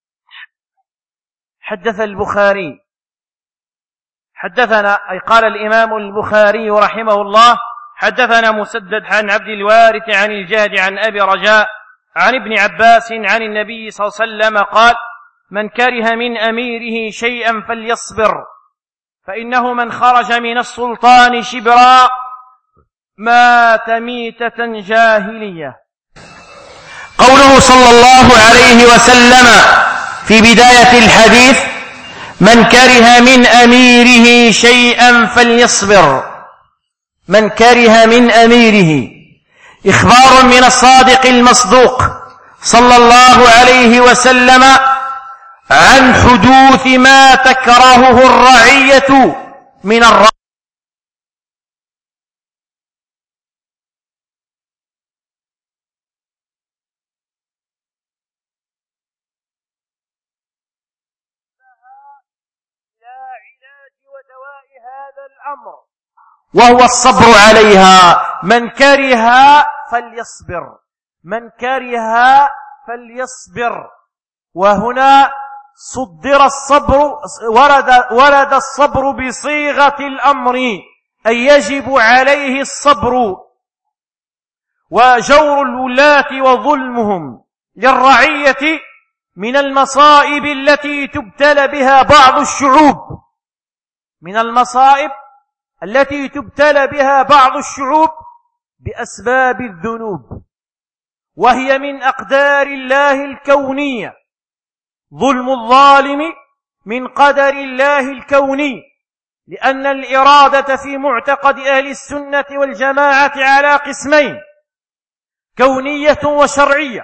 حدث البخاري حدثنا أي قال الإمام البخاري رحمه الله حدثنا مسدد عن عبد الوارث عن الجهد عن أبي رجاء عن ابن عباس عن النبي صلى الله عليه وسلم قال: من كره من أميره شيئا فليصبر، فإنه من خرج من السلطان شبرا مات ميتة جاهلية. قوله صلى الله عليه وسلم في بداية الحديث: من كره من أميره شيئا فليصبر، من كره من أميره، إخبار من الصادق المصدوق صلى الله عليه وسلم عن حدوث ما تكرهه الرعية من الرعية. وهو الصبر عليها. من كره فليصبر، من كره فليصبر. وهنا صدر الصبر، ورد, ورد الصبر بصيغة الأمر، أي يجب عليه الصبر. وجور الولاة وظلمهم للرعية من المصائب التي تبتلى بها بعض الشعوب، من المصائب التي تبتلى بها بعض الشعوب بأسباب الذنوب، وهي من أقدار الله الكونية. ظلم الظالم من قدر الله الكوني، لأن الإرادة في معتقد أهل السنة والجماعة على قسمين: كونية وشرعية.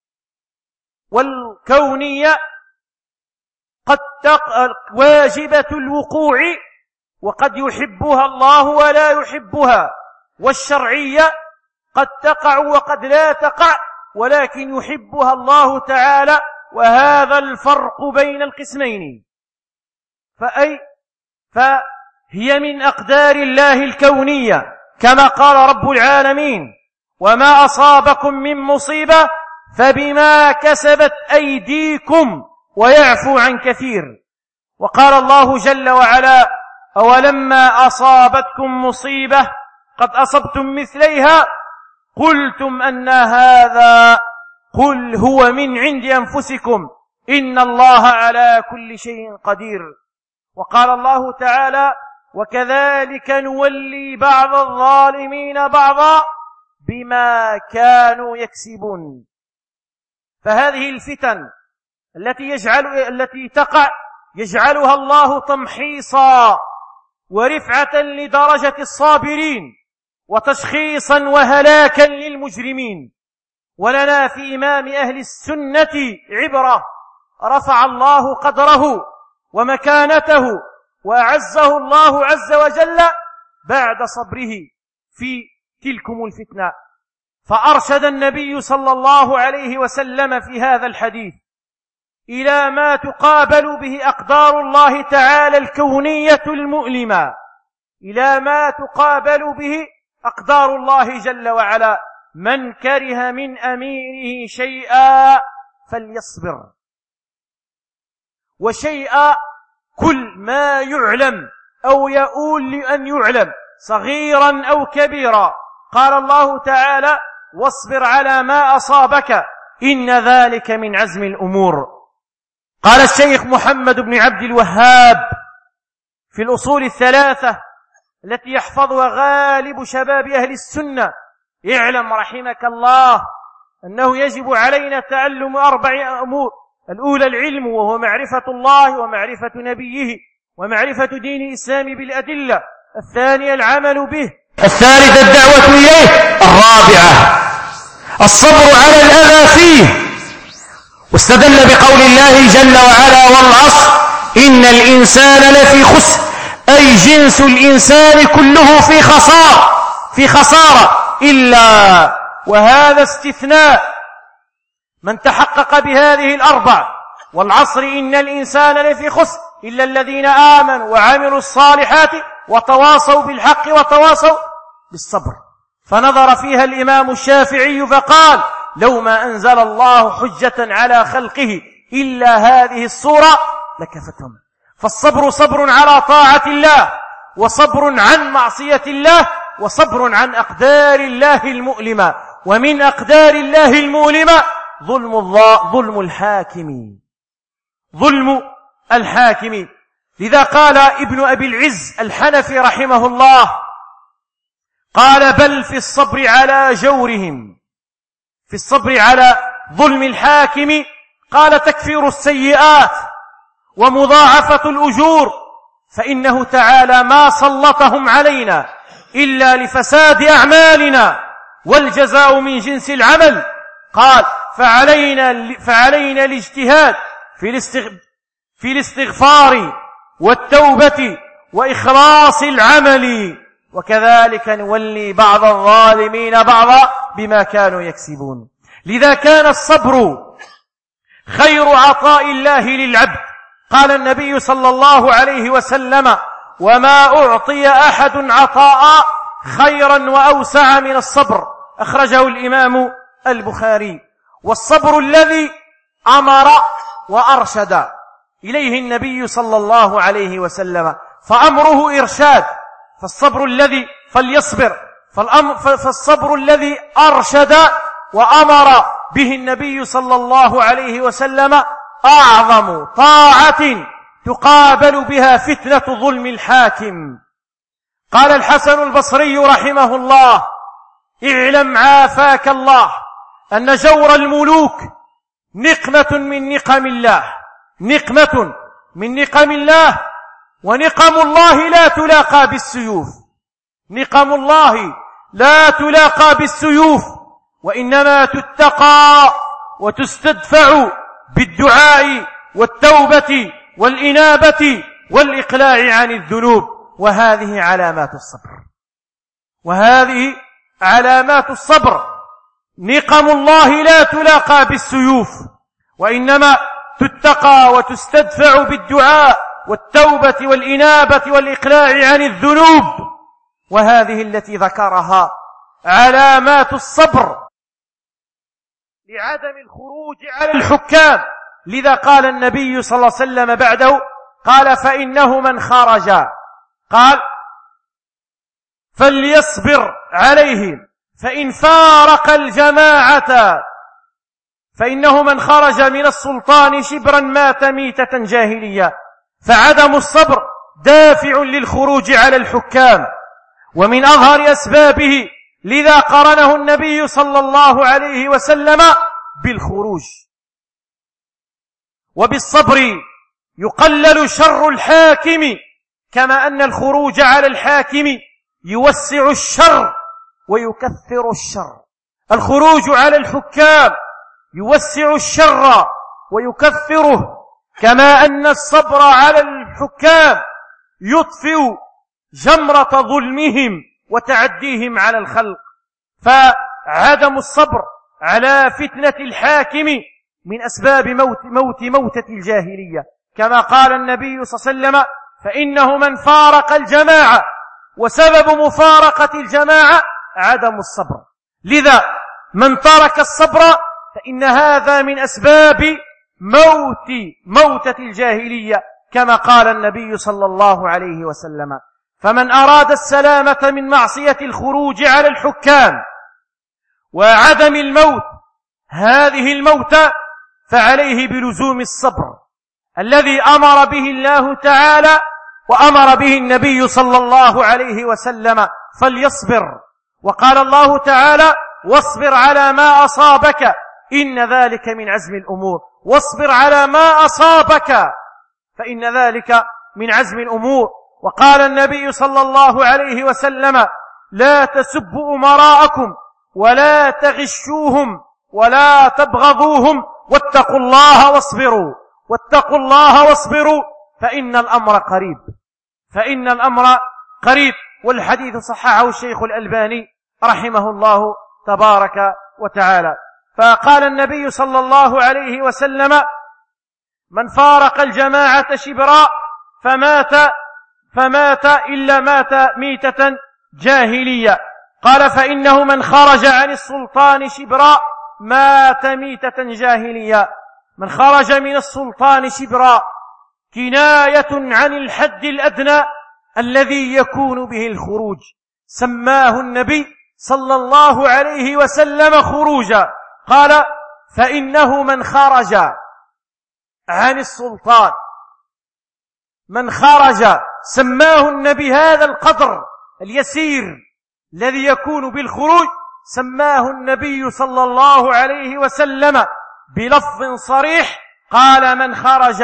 والكونية قد واجبة الوقوع وقد يحبها الله ولا يحبها، والشرعية قد تقع وقد لا تقع ولكن يحبها الله تعالى، وهذا الفرق بين القسمين. فأي فهي من أقدار الله الكونية، كما قال رب العالمين: وما أصابكم من مصيبة فبما كسبت أيديكم ويعفو عن كثير. وقال الله جل وعلا: أولما أصابتكم مصيبة قد أصبتم مثليها قلتم أن هذا قل هو من عند أنفسكم إن الله على كل شيء قدير. وقال الله تعالى: وكذلك نولي بعض الظالمين بعضا بما كانوا يكسبون. فهذه الفتن التي يجعل التي تقع يجعلها الله تمحيصا ورفعة لدرجة الصابرين، وتشخيصا وهلاكا للمجرمين. ولنا في إمام أهل السنة عبرة رفع الله قدره ومكانته وأعزه الله عز وجل بعد صبره في تلكم الفتنة. فأرشد النبي صلى الله عليه وسلم في هذا الحديث إلى ما تقابل به أقدار الله تعالى الكونية المؤلمة، إلى ما تقابل به أقدار الله جل وعلا: من كره من أميره شيئا فليصبر. وشيئا كل ما يعلم أو يؤول لأن يعلم، صغيرا أو كبيرا. قال الله تعالى: واصبر على ما أصابك إن ذلك من عزم الأمور. قال الشيخ محمد بن عبد الوهاب في الأصول الثلاثة التي يحفظها غالب شباب أهل السنة: اعلم رحمك الله أنه يجب علينا تعلم أربع أمور: الأولى العلم، وهو معرفة الله ومعرفة نبيه ومعرفة دين الإسلام بالأدلة. الثانية العمل به. الثالثة الدعوة إليه. الرابعة الصبر على الأذى فيه. واستدل بقول الله جل وعلا: والعصر إن الإنسان لفي خسر، أي جنس الإنسان كله في خسارة في خسارة إلا، وهذا استثناء، من تحقق بهذه الأربع: والعصر إن الإنسان لفي خسر إلا الذين آمنوا وعملوا الصالحات وتواصوا بالحق وتواصوا بالصبر. فنظر فيها الإمام الشافعي فقال: لو ما أنزل الله حجة على خلقه إلا هذه الصورة لكفتهم. فالصبر صبر على طاعة الله، وصبر عن معصية الله، وصبر عن أقدار الله المؤلمة. ومن أقدار الله المؤلمة ظلم الله ظلم الحاكم ظلم الحاكم. لذا قال ابن أبي العز الحنفي رحمه الله، قال: بل في الصبر على جورهم، في الصبر على ظلم الحاكم، قال: تكفير السيئات ومضاعفة الأجور، فإنه تعالى ما سلطهم علينا إلا لفساد أعمالنا، والجزاء من جنس العمل. قال: فعلينا, فعلينا الاجتهاد في الاستغفار والتوبة وإخلاص العمل، وكذلك نولي بعض الظالمين بعضا بما كانوا يكسبون. لذا كان الصبر خير عطاء الله للعبد. قال النبي صلى الله عليه وسلم: وما أعطي أحد عطاء خيرا وأوسع من الصبر. أخرجه الإمام البخاري. والصبر الذي أمر وأرشد إليه النبي صلى الله عليه وسلم، فأمره إرشاد. فالصبر الذي فليصبر فالصبر الذي أرشد وأمر به النبي صلى الله عليه وسلم أعظم طاعة تقابل بها فتنة ظلم الحاكم. قال الحسن البصري رحمه الله: اعلم عافاك الله أن جور الملوك نقمة من نقم الله، نقمة من نقم الله، ونقم الله لا تلاقى بالسيوف، نقم الله لا تلاقى بالسيوف، وإنما تتقى وتستدفع بالدعاء والتوبة والإنابة والإقلاع عن الذنوب. وهذه علامات الصبر، وهذه علامات الصبر. نقم الله لا تلاقى بالسيوف، وإنما تتقى وتستدفع بالدعاء والتوبة والإنابة والإقلاع عن الذنوب. وهذه التي ذكرها علامات الصبر لعدم الخروج على الحكام. لذا قال النبي صلى الله عليه وسلم بعده، قال: فإنه من خرج، قال: فليصبر عليهم، فإن فارق الجماعة، فإنه من خرج من السلطان شبرا مات ميتة جاهلية. فعدم الصبر دافع للخروج على الحكام، ومن أظهر أسبابه لذا قرنه النبي صلى الله عليه وسلم بالخروج. وبالصبر يقلل شر الحاكم، كما أن الخروج على الحاكم يوسع الشر ويكثر الشر. الخروج على الحكام يوسع الشر ويكثره، كما أن الصبر على الحكام يطفئ جمرة ظلمهم وتعديهم على الخلق. فعدم الصبر على فتنة الحاكم من أسباب موت, موت موتة الجاهلية، كما قال النبي صلى الله عليه وسلم: فإنه من فارق الجماعة، وسبب مفارقة الجماعة عدم الصبر. لذا من ترك الصبر فإن هذا من أسباب موت موتة الجاهلية، كما قال النبي صلى الله عليه وسلم: فمن أراد السلامة من معصية الخروج على الحكام وعدم الموت هذه الموتى، فعليه بلزوم الصبر الذي أمر به الله تعالى وأمر به النبي صلى الله عليه وسلم، فليصبر. وقال الله تعالى: واصبر على ما أصابك إن ذلك من عزم الأمور. واصبر على ما أصابك فإن ذلك من عزم الأمور. وقال النبي صلى الله عليه وسلم: لا تسبوا أمراءكم ولا تغشوهم ولا تبغضوهم واتقوا الله واصبروا واتقوا الله واصبروا فإن الأمر قريب فإن الأمر قريب. والحديث صححه الشيخ الألباني رحمه الله تبارك وتعالى. فقال النبي صلى الله عليه وسلم: من فارق الجماعة شبرا فمات فمات إلا مات ميتة جاهلية. قال: فإنه من خرج عن السلطان شبرا مات ميتة جاهلية. من خرج من السلطان شبرا كناية عن الحد الأدنى الذي يكون به الخروج، سماه النبي صلى الله عليه وسلم خروجا. قال: فإنه من خرج عن السلطان، من خرج، سماه النبي هذا القدر اليسير الذي يكون بالخروج، سماه النبي صلى الله عليه وسلم بلفظ صريح، قال: من خرج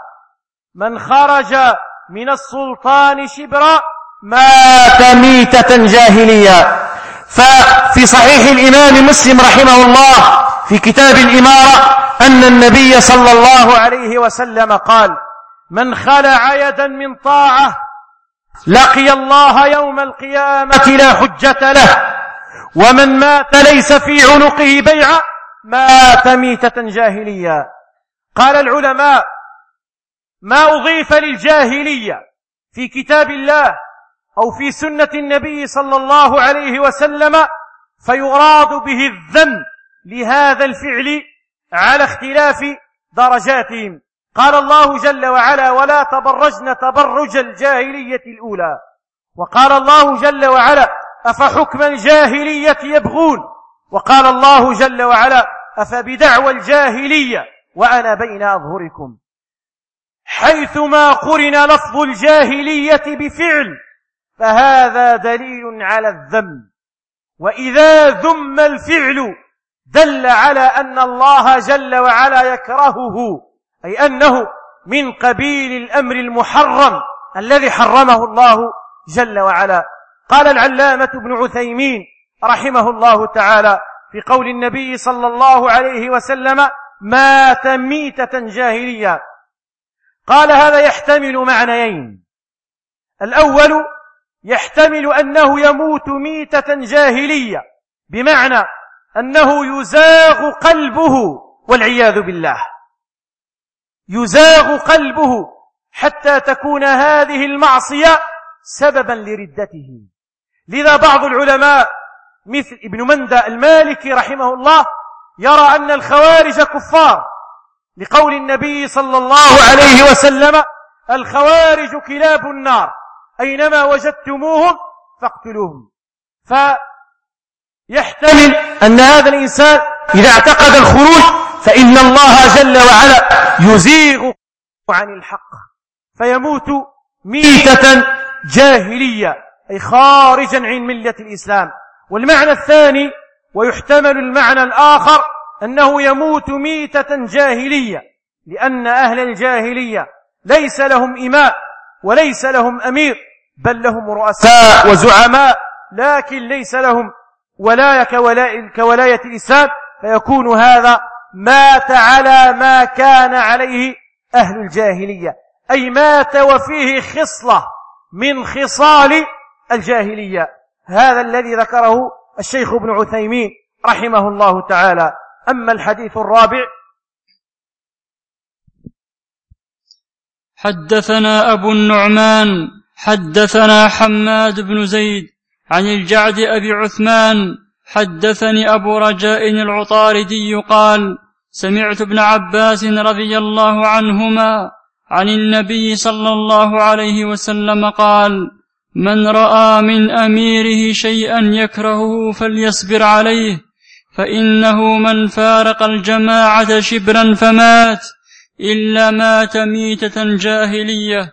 من خرج من السلطان شبرا مات ميتة جاهلية. ففي صحيح الإمام مسلم رحمه الله في كتاب الإمارة أن النبي صلى الله عليه وسلم قال: من خلع يدا من طاعة لقي الله يوم القيامة لا حجة له، ومن مات ليس في عنقه بيعة مات ميتة جاهلية. قال العلماء: ما أضيف للجاهلية في كتاب الله أو في سنة النبي صلى الله عليه وسلم فيراد به الذم لهذا الفعل على اختلاف درجاتهم. قال الله جل وعلا: ولا تبرجن تبرج الجاهلية الأولى. وقال الله جل وعلا: أفحكم الجاهلية يبغون. وقال الله جل وعلا: أفبدعوى الجاهلية وأنا بين أظهركم. حيثما قرن لفظ الجاهلية بفعل فهذا دليل على الذم، وإذا ذم الفعل دل على أن الله جل وعلا يكرهه، أي أنه من قبيل الأمر المحرم الذي حرمه الله جل وعلا. قال العلامة ابن عثيمين رحمه الله تعالى في قول النبي صلى الله عليه وسلم: مات ميتة جاهلية، قال: هذا يحتمل معنيين. الأول يحتمل أنه يموت ميتة جاهلية بمعنى أنه يزاغ قلبه، والعياذ بالله، يزاغ قلبه حتى تكون هذه المعصية سببا لردته. لذا بعض العلماء مثل ابن مندى المالكي رحمه الله يرى أن الخوارج كفار، لقول النبي صلى الله عليه وسلم: الخوارج كلاب النار أينما وجدتموهم فاقتلوهم. فيحتمل أن هذا الإنسان إذا اعتقد الخروج فإن الله جل وعلا يزيغ عن الحق فيموت ميتة جاهلية، أي خارجا عن ملة الإسلام. والمعنى الثاني ويحتمل المعنى الآخر أنه يموت ميتة جاهلية لأن أهل الجاهلية ليس لهم إماء وليس لهم أمير، بل لهم رؤساء وزعماء، لكن ليس لهم ولاية كولاية الإسلام، فيكون هذا مات على ما كان عليه أهل الجاهلية، أي مات وفيه خصلة من خصال الجاهلية. هذا الذي ذكره الشيخ ابن عثيمين رحمه الله تعالى. أما الحديث الرابع: حدثنا أبو النعمان حدثنا حماد بن زيد عن الجعد أبي عثمان حدثني أبو رجاء العطاردي قال: سمعت ابن عباس رضي الله عنهما عن النبي صلى الله عليه وسلم قال: من رأى من أميره شيئا يكرهه فليصبر عليه، فإنه من فارق الجماعة شبرا فمات إلا مات ميتة جاهلية.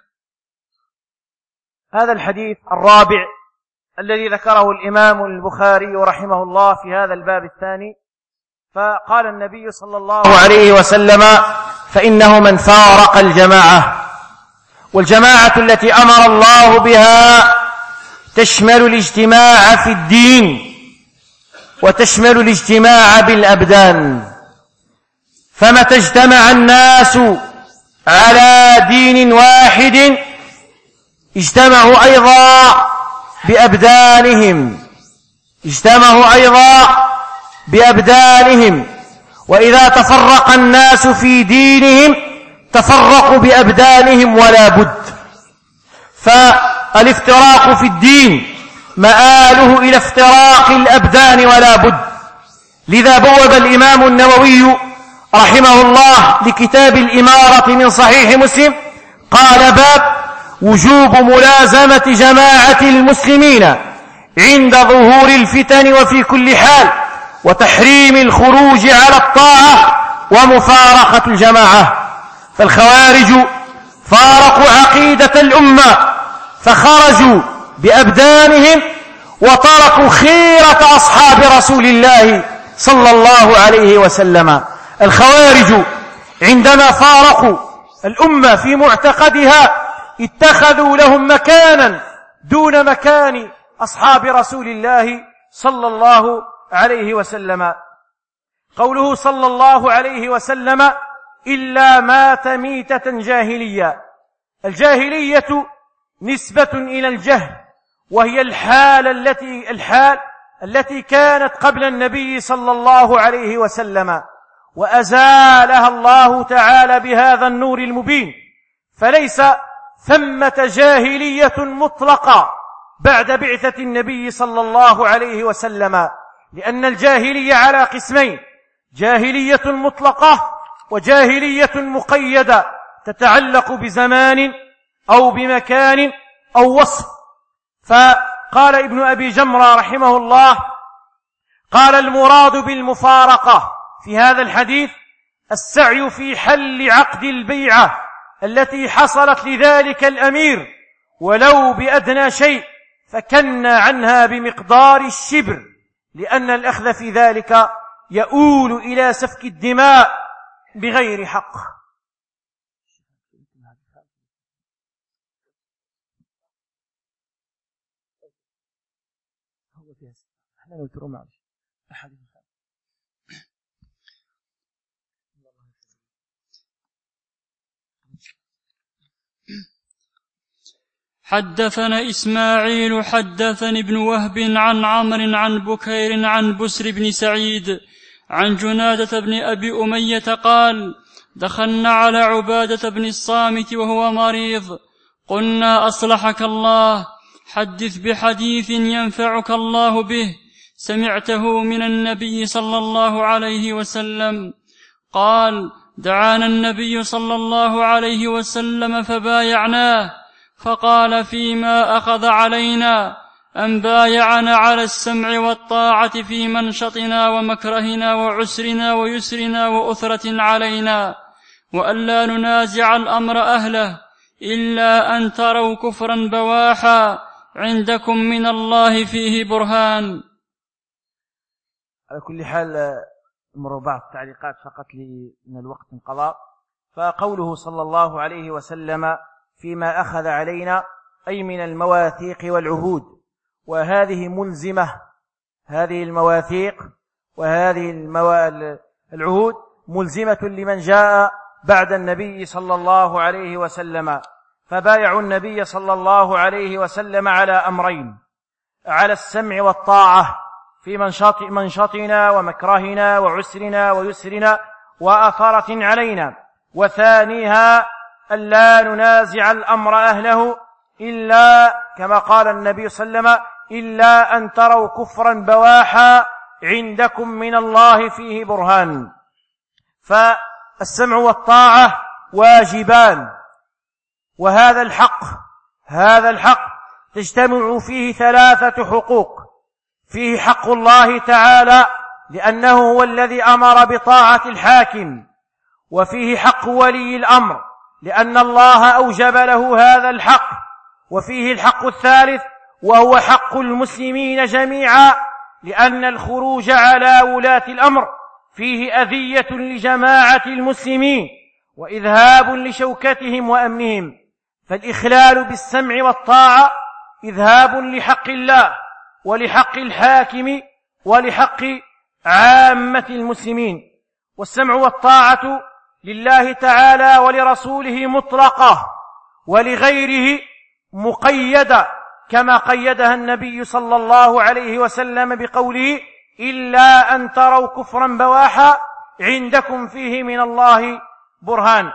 هذا الحديث الرابع الذي ذكره الإمام البخاري رحمه الله في هذا الباب الثاني، فقال النبي صلى الله عليه وسلم: فإنه من فارق الجماعة. والجماعة التي أمر الله بها تشمل الاجتماع في الدين وتشمل الاجتماع بالأبدان، فمتى اجتمع الناس على دين واحد اجتمعوا أيضا بأبدانهم اجتمعوا أيضا بأبدانهم وإذا تفرق الناس في دينهم تفرقوا بأبدانهم ولا بد. فالافتراق في الدين مآله إلى افتراق الأبدان ولا بد. لذا بوب الإمام النووي رحمه الله لكتاب الإمارة من صحيح مسلم قال: باب وجوب ملازمة جماعة المسلمين عند ظهور الفتن وفي كل حال، وتحريم الخروج على الطاعة ومفارقة الجماعة. فالخوارج فارقوا عقيدة الأمة فخرجوا بأبدانهم وتركوا خيرة أصحاب رسول الله صلى الله عليه وسلم. الخوارج عندما فارقوا الأمة في معتقدها اتخذوا لهم مكانا دون مكان أصحاب رسول الله صلى الله عليه وسلم. قوله صلى الله عليه وسلم: إلا مات ميتة جاهلية. الجاهلية نسبة إلى الجهل، وهي الحال التي الحال التي كانت قبل النبي صلى الله عليه وسلم، وأزالها الله تعالى بهذا النور المبين، فليس ثمة جاهلية مطلقة بعد بعثة النبي صلى الله عليه وسلم، لأن الجاهلية على قسمين: جاهلية مطلقة وجاهلية مقيدة تتعلق بزمان أو بمكان أو وصف. فقال ابن أبي جمرة رحمه الله: قال: المراد بالمفارقة في هذا الحديث السعي في حل عقد البيعة التي حصلت لذلك الأمير ولو بأدنى شيء، فكنا عنها بمقدار الشبر، لأن الأخذ في ذلك يؤول إلى سفك الدماء بغير حق. حدثنا إسماعيل حدثني ابن وهب عن عمرو عن بكير عن بسر بن سعيد عن جنادة بن أبي أمية قال: دخلنا على عبادة بن الصامت وهو مريض، قلنا: أصلحك الله، حدث بحديث ينفعك الله به سمعته من النبي صلى الله عليه وسلم. قال: دعانا النبي صلى الله عليه وسلم فبايعناه، فقال: فيما أخذ علينا أن بايعنا على السمع والطاعة في منشطنا ومكرهنا وعسرنا ويسرنا وأثرة علينا، وألا ننازع الأمر أهله إلا أن تروا كفرا بواحا عندكم من الله فيه برهان. على كل حال نمر بعض التعليقات فقط لأن الوقت انقضى. فقوله صلى الله عليه وسلم: فيما أخذ علينا، أي من المواثيق والعهود، وهذه ملزمة، هذه المواثيق وهذه العهود ملزمة لمن جاء بعد النبي صلى الله عليه وسلم. فبايعوا النبي صلى الله عليه وسلم على أمرين: على السمع والطاعة في منشط منشطنا ومكرهنا وعسرنا ويسرنا وأثرة علينا، وثانيها ألا ننازع الأمر أهله إلا كما قال النبي صلى الله عليه وسلم: إلا أن تروا كفرا بواحا عندكم من الله فيه برهان. فالسمع والطاعة واجبان، وهذا الحق هذا الحق تجتمع فيه ثلاثة حقوق: فيه حق الله تعالى لأنه هو الذي أمر بطاعة الحاكم، وفيه حق ولي الأمر لأن الله أوجب له هذا الحق، وفيه الحق الثالث وهو حق المسلمين جميعا، لأن الخروج على ولاة الأمر فيه أذية لجماعة المسلمين وإذهاب لشوكتهم وأمنهم. فالإخلال بالسمع والطاعة إذهاب لحق الله ولحق الحاكم ولحق عامة المسلمين. والسمع والطاعة لله تعالى ولرسوله مطلقة، ولغيره مقيدة كما قيدها النبي صلى الله عليه وسلم بقوله: إلا أن تروا كفرا بواحا عندكم فيه من الله برهان.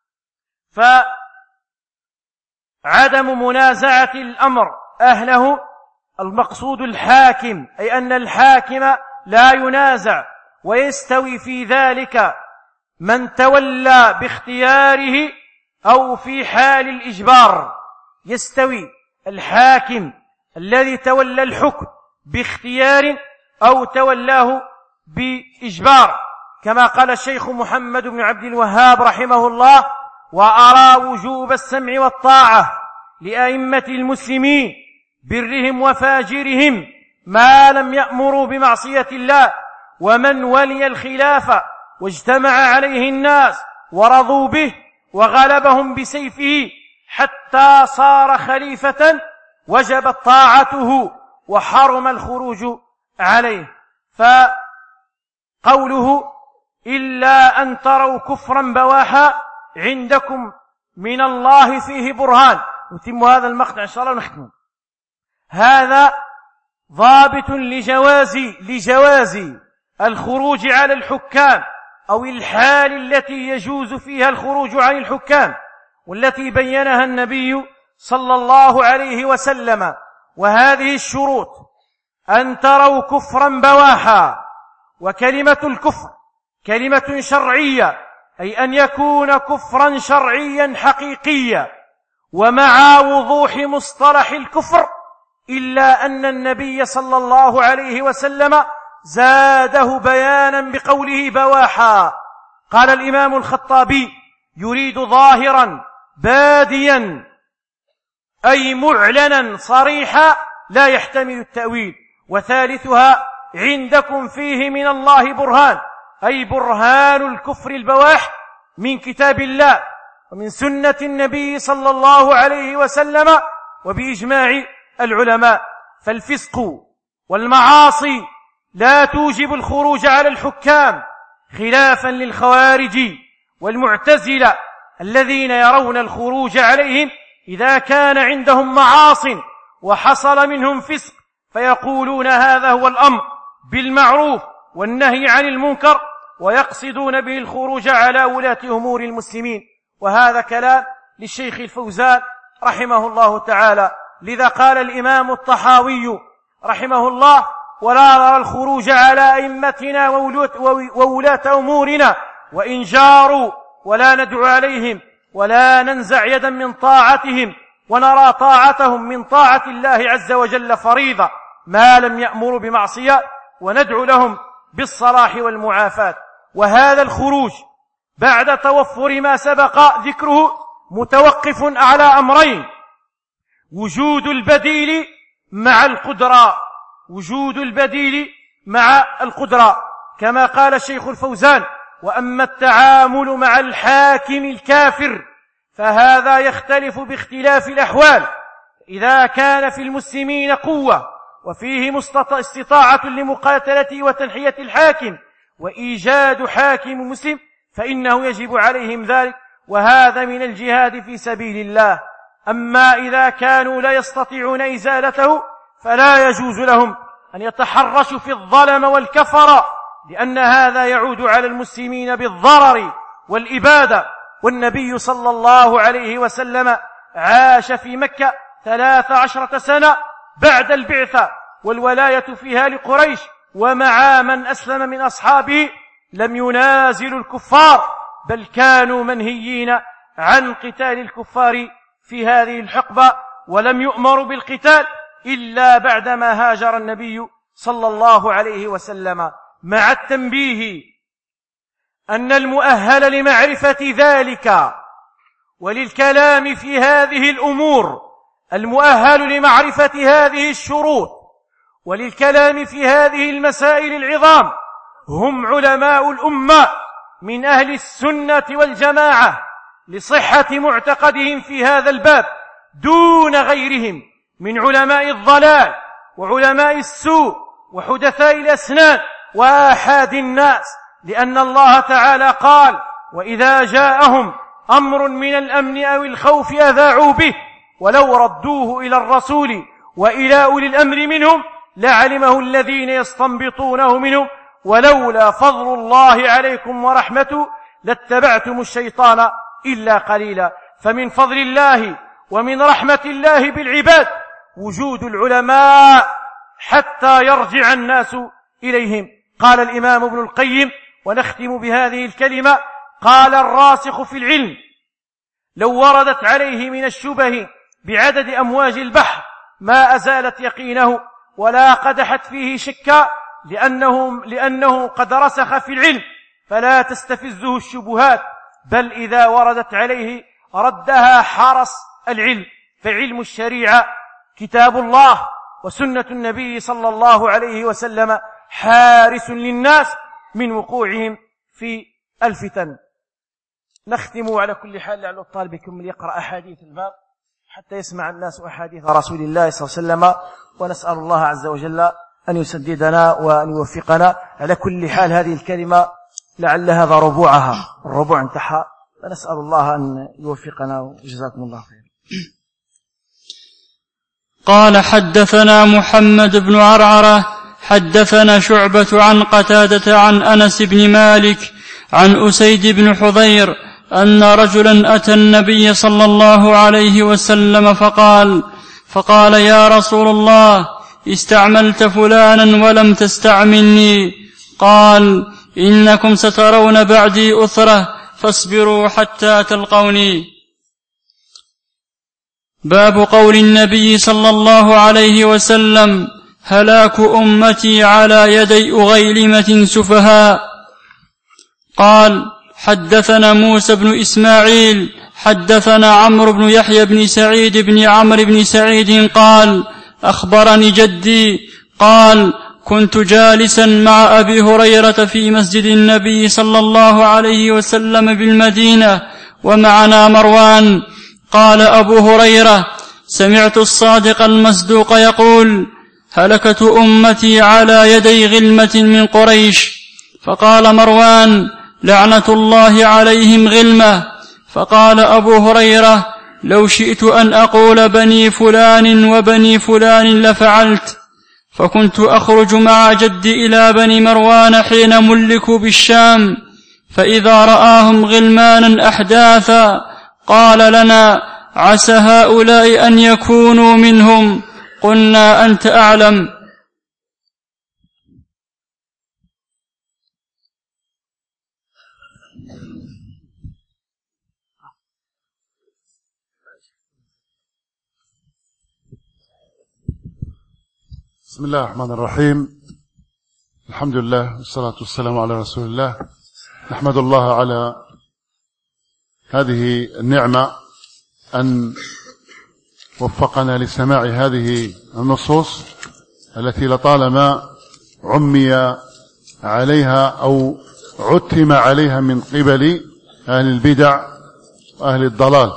فعدم منازعة الأمر أهله المقصود الحاكم، أي أن الحاكم لا ينازع ويستوي في ذلك من تولى باختياره أو في حال الإجبار. يستوي الحاكم الذي تولى الحكم باختيار أو تولاه بإجبار، كما قال الشيخ محمد بن عبد الوهاب رحمه الله: وأرى وجوب السمع والطاعة لأئمة المسلمين برهم وفاجرهم ما لم يأمروا بمعصية الله، ومن ولي الخلافة واجتمع عليه الناس ورضوا به وغلبهم بسيفه حتى صار خليفة وجبت طاعته وحرم الخروج عليه. فقوله إلا أن تروا كفرا بواحا عندكم من الله فيه برهان. نتم هذا المقطع إن شاء الله ونختم. هذا ضابط لجواز لجواز الخروج على الحكام أو الحال التي يجوز فيها الخروج عن الحكام، والتي بينها النبي صلى الله عليه وسلم. وهذه الشروط: أن تروا كفرا بواحا، وكلمة الكفر كلمة شرعية، أي أن يكون كفرا شرعيا حقيقيا ومع وضوح مصطلح الكفر، إلا أن النبي صلى الله عليه وسلم زاده بيانا بقوله بواحا. قال الإمام الخطابي: يريد ظاهرا باديا، أي معلنا صريحا لا يحتمل التأويل. وثالثها: عندكم فيه من الله برهان، أي برهان الكفر البواح من كتاب الله ومن سنة النبي صلى الله عليه وسلم وبإجماع العلماء. فالفسق والمعاصي لا توجب الخروج على الحكام، خلافا للخوارج والمعتزلة الذين يرون الخروج عليهم إذا كان عندهم معاص وحصل منهم فسق، فيقولون هذا هو الأمر بالمعروف والنهي عن المنكر، ويقصدون به الخروج على ولاة أمور المسلمين. وهذا كلام للشيخ الفوزان رحمه الله تعالى. لذا قال الإمام الطحاوي رحمه الله: ولا نرى الخروج على أئمتنا وولاة أمورنا وإن جاروا، ولا ندعو عليهم ولا ننزع يدا من طاعتهم، ونرى طاعتهم من طاعة الله عز وجل فريضة ما لم يأمروا بمعصية، وندعو لهم بالصلاح والمعافاة. وهذا الخروج بعد توفر ما سبق ذكره متوقف على أمرين: وجود البديل مع القدرة وجود البديل مع القدرة كما قال الشيخ الفوزان: وأما التعامل مع الحاكم الكافر فهذا يختلف باختلاف الأحوال. إذا كان في المسلمين قوة وفيه استطاعة لمقاتلة وتنحية الحاكم وإيجاد حاكم مسلم فإنه يجب عليهم ذلك، وهذا من الجهاد في سبيل الله. أما إذا كانوا لا يستطيعون إزالته فلا يجوز لهم أن يتحرشوا في الظلم والكفر، لأن هذا يعود على المسلمين بالضرر والإبادة. والنبي صلى الله عليه وسلم عاش في مكة ثلاث عشرة سنة بعد البعثة، والولاية فيها لقريش، ومع من أسلم من أصحابه لم ينازلوا الكفار، بل كانوا منهيين عن قتال الكفار في هذه الحقبة، ولم يؤمروا بالقتال إلا بعدما هاجر النبي صلى الله عليه وسلم. مع التنبيه أن المؤهل لمعرفة ذلك وللكلام في هذه الأمور، المؤهل لمعرفة هذه الشروط وللكلام في هذه المسائل العظام هم علماء الأمة من أهل السنة والجماعة، لصحة معتقدهم في هذا الباب، دون غيرهم من علماء الضلال وعلماء السوء وحدثاء الأسنان وآحاد الناس. لأن الله تعالى قال: وإذا جاءهم أمر من الأمن أو الخوف أذاعوا به ولو ردوه إلى الرسول وإلى أولي الأمر منهم لعلمه الذين يستنبطونه منهم ولولا فضل الله عليكم ورحمته لاتبعتم الشيطان إلا قليلا. فمن فضل الله ومن رحمة الله بالعباد وجود العلماء حتى يرجع الناس إليهم. قال الإمام ابن القيم، ونختم بهذه الكلمة، قال الراسخ في العلم لو وردت عليه من الشبه بعدد أمواج البحر ما أزالت يقينه ولا قدحت فيه شكا، لأنه, لأنه قد رسخ في العلم فلا تستفزه الشبهات، بل إذا وردت عليه ردها حرس العلم. فعلم الشريعة كتاب الله وسنة النبي صلى الله عليه وسلم حارس للناس من وقوعهم في الفتن. نختم على كل حال لعل الطالب يكمل يقرأ أحاديث الباب حتى يسمع الناس أحاديث رسول الله صلى الله عليه وسلم، ونسأل الله عز وجل أن يسددنا وأن يوفقنا. على كل حال هذه الكلمة لعل هذا ربوعها، الربوع انتحى، فنسأل الله أن يوفقنا وجزاكم الله خير. قال حدثنا محمد بن عرعرة حدثنا شعبة عن قتادة عن أنس بن مالك عن أسيد بن حضير أن رجلا أتى النبي صلى الله عليه وسلم فقال فقال يا رسول الله استعملت فلانا ولم تستعملني. قال إنكم سترون بعدي أثرة فاصبروا حتى تلقوني. باب قول النبي صلى الله عليه وسلم هلاك أمتي على يدي أغيلمة سفهاء. قال حدثنا موسى بن إسماعيل حدثنا عمرو بن يحيى بن سعيد بن عمرو بن سعيد قال أخبرني جدي قال كنت جالسا مع أبي هريرة في مسجد النبي صلى الله عليه وسلم بالمدينة ومعنا مروان. قال أبو هريرة سمعت الصادق المصدوق يقول هلكت أمتي على يدي غلمة من قريش. فقال مروان لعنة الله عليهم غلمة. فقال أبو هريرة لو شئت أن أقول بني فلان وبني فلان لفعلت. فكنت أخرج مع جدي إلى بني مروان حين ملكوا بالشام، فإذا رآهم غلمانا أحداثا قال لنا عسى هؤلاء أن يكونوا منهم. قلنا أنت أعلم. بسم الله الرحمن الرحيم. الحمد لله والصلاة والسلام على رسول الله. نحمد الله على هذه النعمة أن وفقنا لسماع هذه النصوص التي لطالما عمي عليها أو عتم عليها من قبل أهل البدع وأهل الضلال.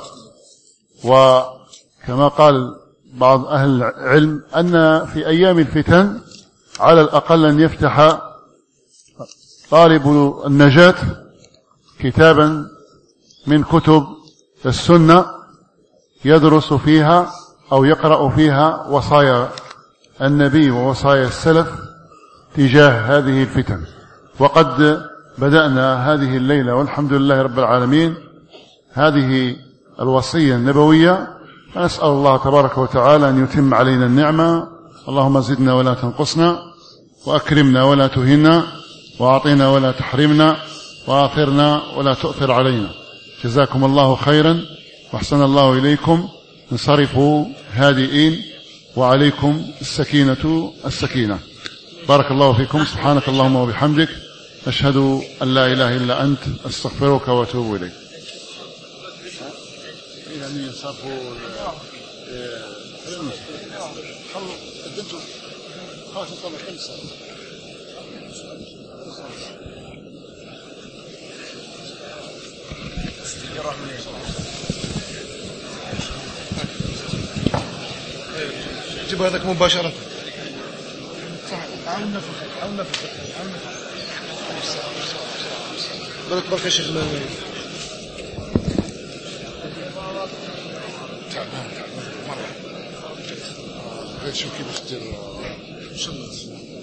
وكما قال بعض أهل العلم أن في أيام الفتن على الأقل أن يفتح طالب النجاة كتابا من كتب السنة يدرس فيها أو يقرأ فيها وصايا النبي ووصايا السلف تجاه هذه الفتن. وقد بدأنا هذه الليلة والحمد لله رب العالمين هذه الوصية النبوية، فنسأل الله تبارك وتعالى أن يتم علينا النعمة. اللهم زدنا ولا تنقصنا، وأكرمنا ولا تهنا، وأعطنا ولا تحرمنا، وآثرنا ولا تؤثر علينا. جزاكم الله خيرا وأحسن الله إليكم. انصرفوا هادئين وعليكم السكينة السكينة. بارك الله فيكم. سبحانك اللهم وبحمدك أشهد أن لا إله إلا أنت أستغفرك وأتوب إليك. جيب هذاك مباشرة. عاونا في الخط، عاونا في الخط، عاونا في الخط. بارك برك يا شيخ. تعبان تعبان مرة. غير شو كيف اختار إن شاء الله.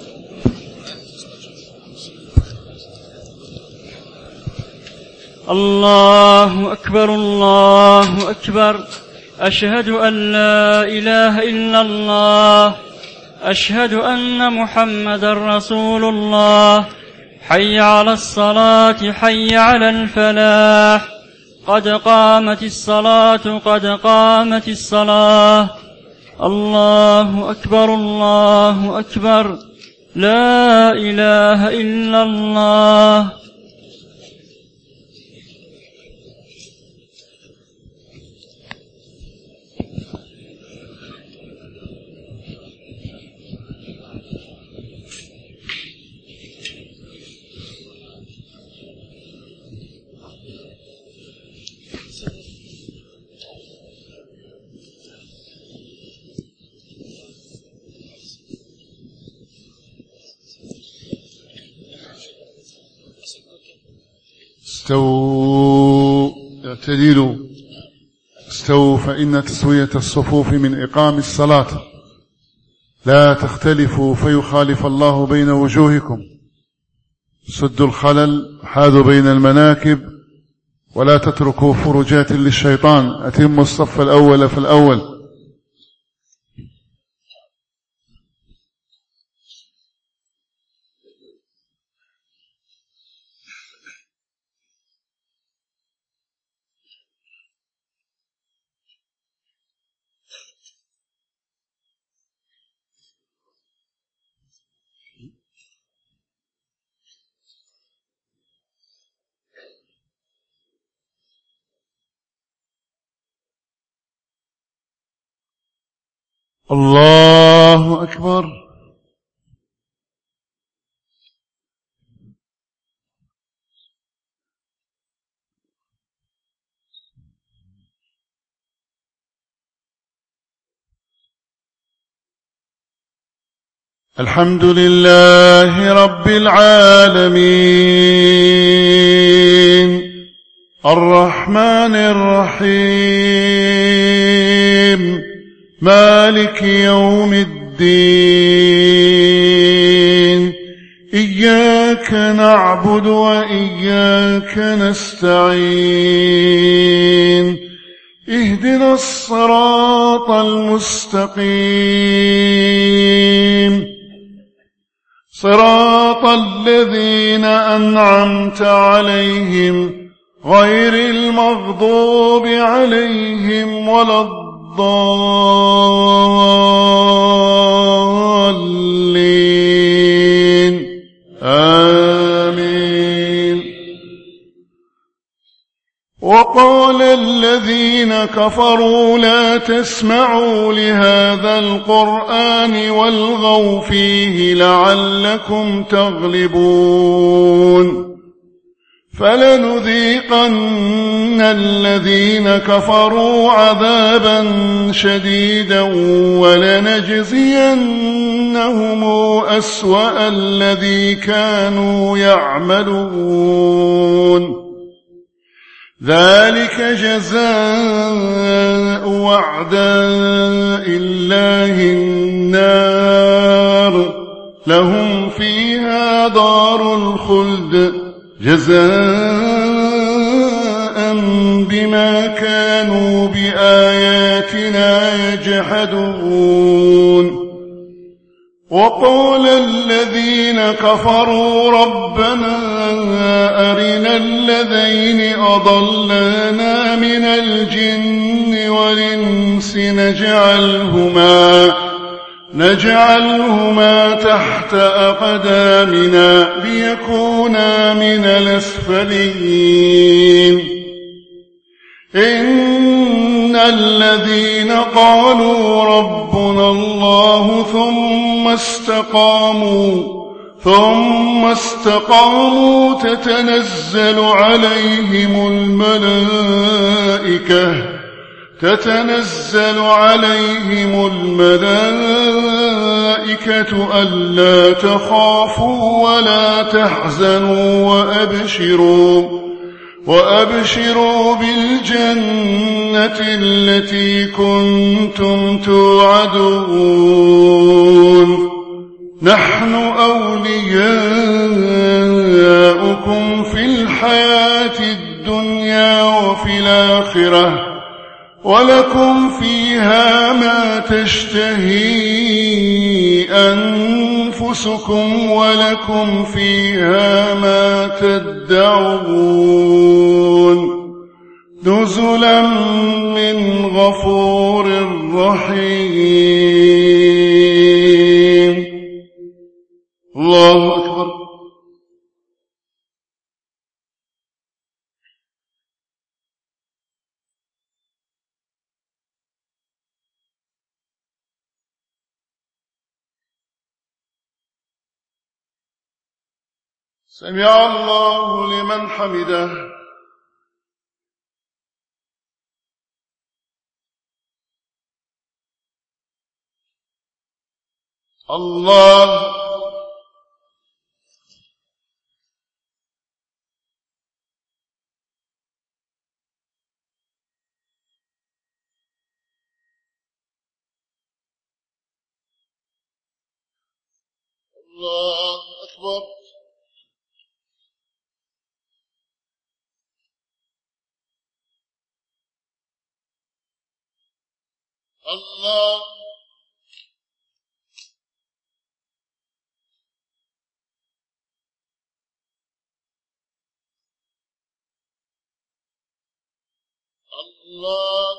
الله أكبر الله أكبر. أشهد أن لا إله إلا الله أشهد أن محمدا رسول الله. حي على الصلاة حي على الفلاح. قد قامت الصلاة قد قامت الصلاة. الله أكبر الله أكبر. لا إله إلا الله. استووا اعتدلوا استووا فإن تسوية الصفوف من إقام الصلاة. لا تختلفوا فيخالف الله بين وجوهكم. سدوا الخلل حاذوا بين المناكب ولا تتركوا فرجات للشيطان. أتموا الصف الأول فالأول. الله أكبر. الحمد لله رب العالمين الرحمن الرحيم مالك يوم الدين. إياك نعبد وإياك نستعين. اهدنا الصراط المستقيم صراط الذين أنعمت عليهم غير المغضوب عليهم ولا الضالين. آمين. وقال الذين كفروا لا تسمعوا لهذا القرآن والغوا فيه لعلكم تغلبون. فلنذيقن الذين كفروا عذابا شديدا ولنجزينهم أسوأ الذي كانوا يعملون. ذلك جزاء وعداء الله النار لهم فيها دار الخلد جزاء بما كانوا بآياتنا يجحدون. وقال الذين كفروا ربنا أرنا الذين أضلنا من الجن والإنس نجعلهما نجعلهما تحت أقدامنا ليكونا من الأسفلين. إن الذين قالوا ربنا الله ثم استقاموا ثم استقاموا تتنزل عليهم الملائكة تتنزل عليهم الملائكة ألا تخافوا ولا تحزنوا وأبشروا وأبشروا بالجنة التي كنتم توعدون. نحن أولياؤكم في الحياة الدنيا وفي الآخرة ولكم فيها ما تشتهي أنفسكم ولكم فيها ما تدعون نزلا من غفور رحيم. الله أكبر. سمع الله لمن حمده. الله. الله أكبر. الله. الله.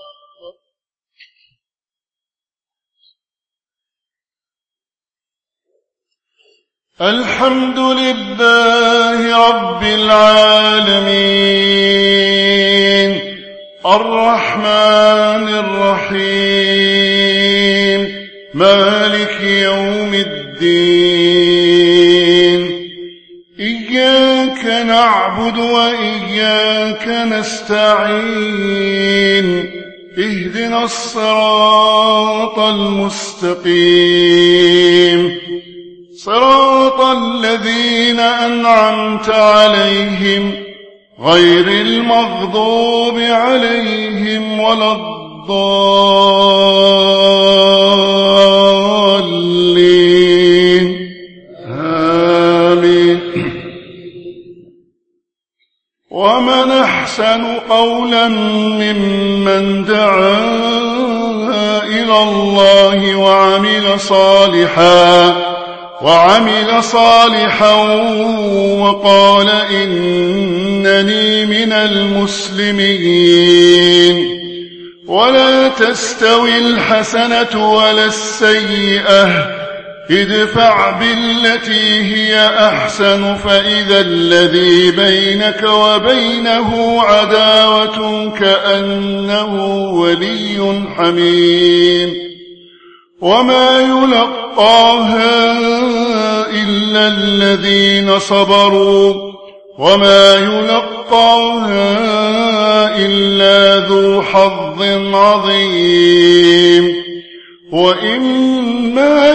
الحمد لله رب العالمين الرحمن الرحيم مالك يوم الدين إياك نعبد وإياك نستعين اهدنا الصراط المستقيم صراط الذين أنعمت عليهم غير المغضوب عليهم ولا الضالين آمين. ومن أحسن قولا ممن دعا إلى الله وعمل صالحا وعمل صالحا وقال إنني من المسلمين. ولا تستوي الحسنة ولا السيئة ادفع بالتي هي أحسن فإذا الذي بينك وبينه عداوة كأنه ولي حميم. وما يلقاها إلا الذين صبروا وما يلقاها إلا ذو حظ عظيم. وإما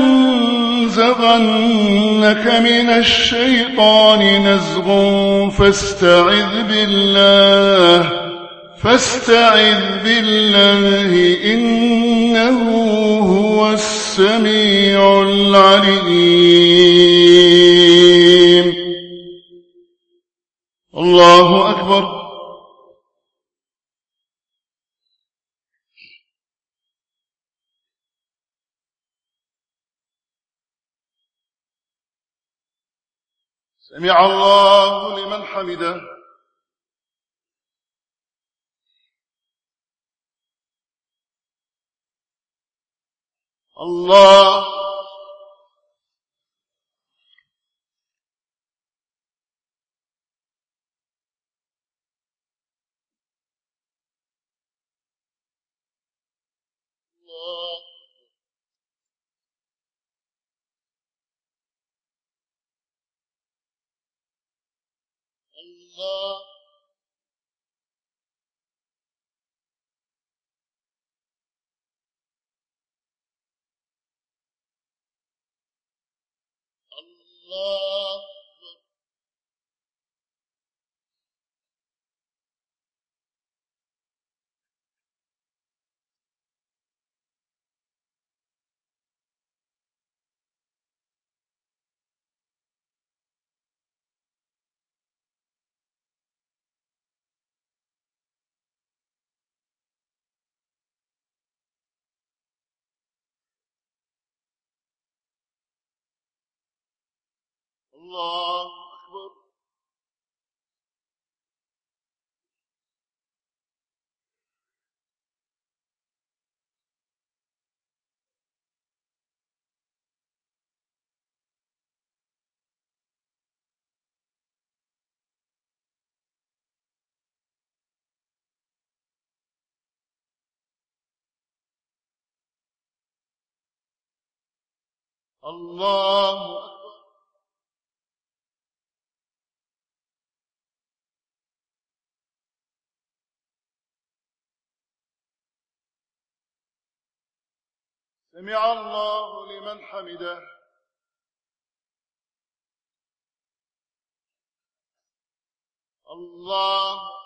ينزغنك من الشيطان نزغ فاستعذ بالله فاستعذ بالله إنه هو السميع العليم. الله أكبر. سمع الله لمن حمده. الله. الله. الله. الله أكبر. الله أكبر. سمع الله لمن حمده. الله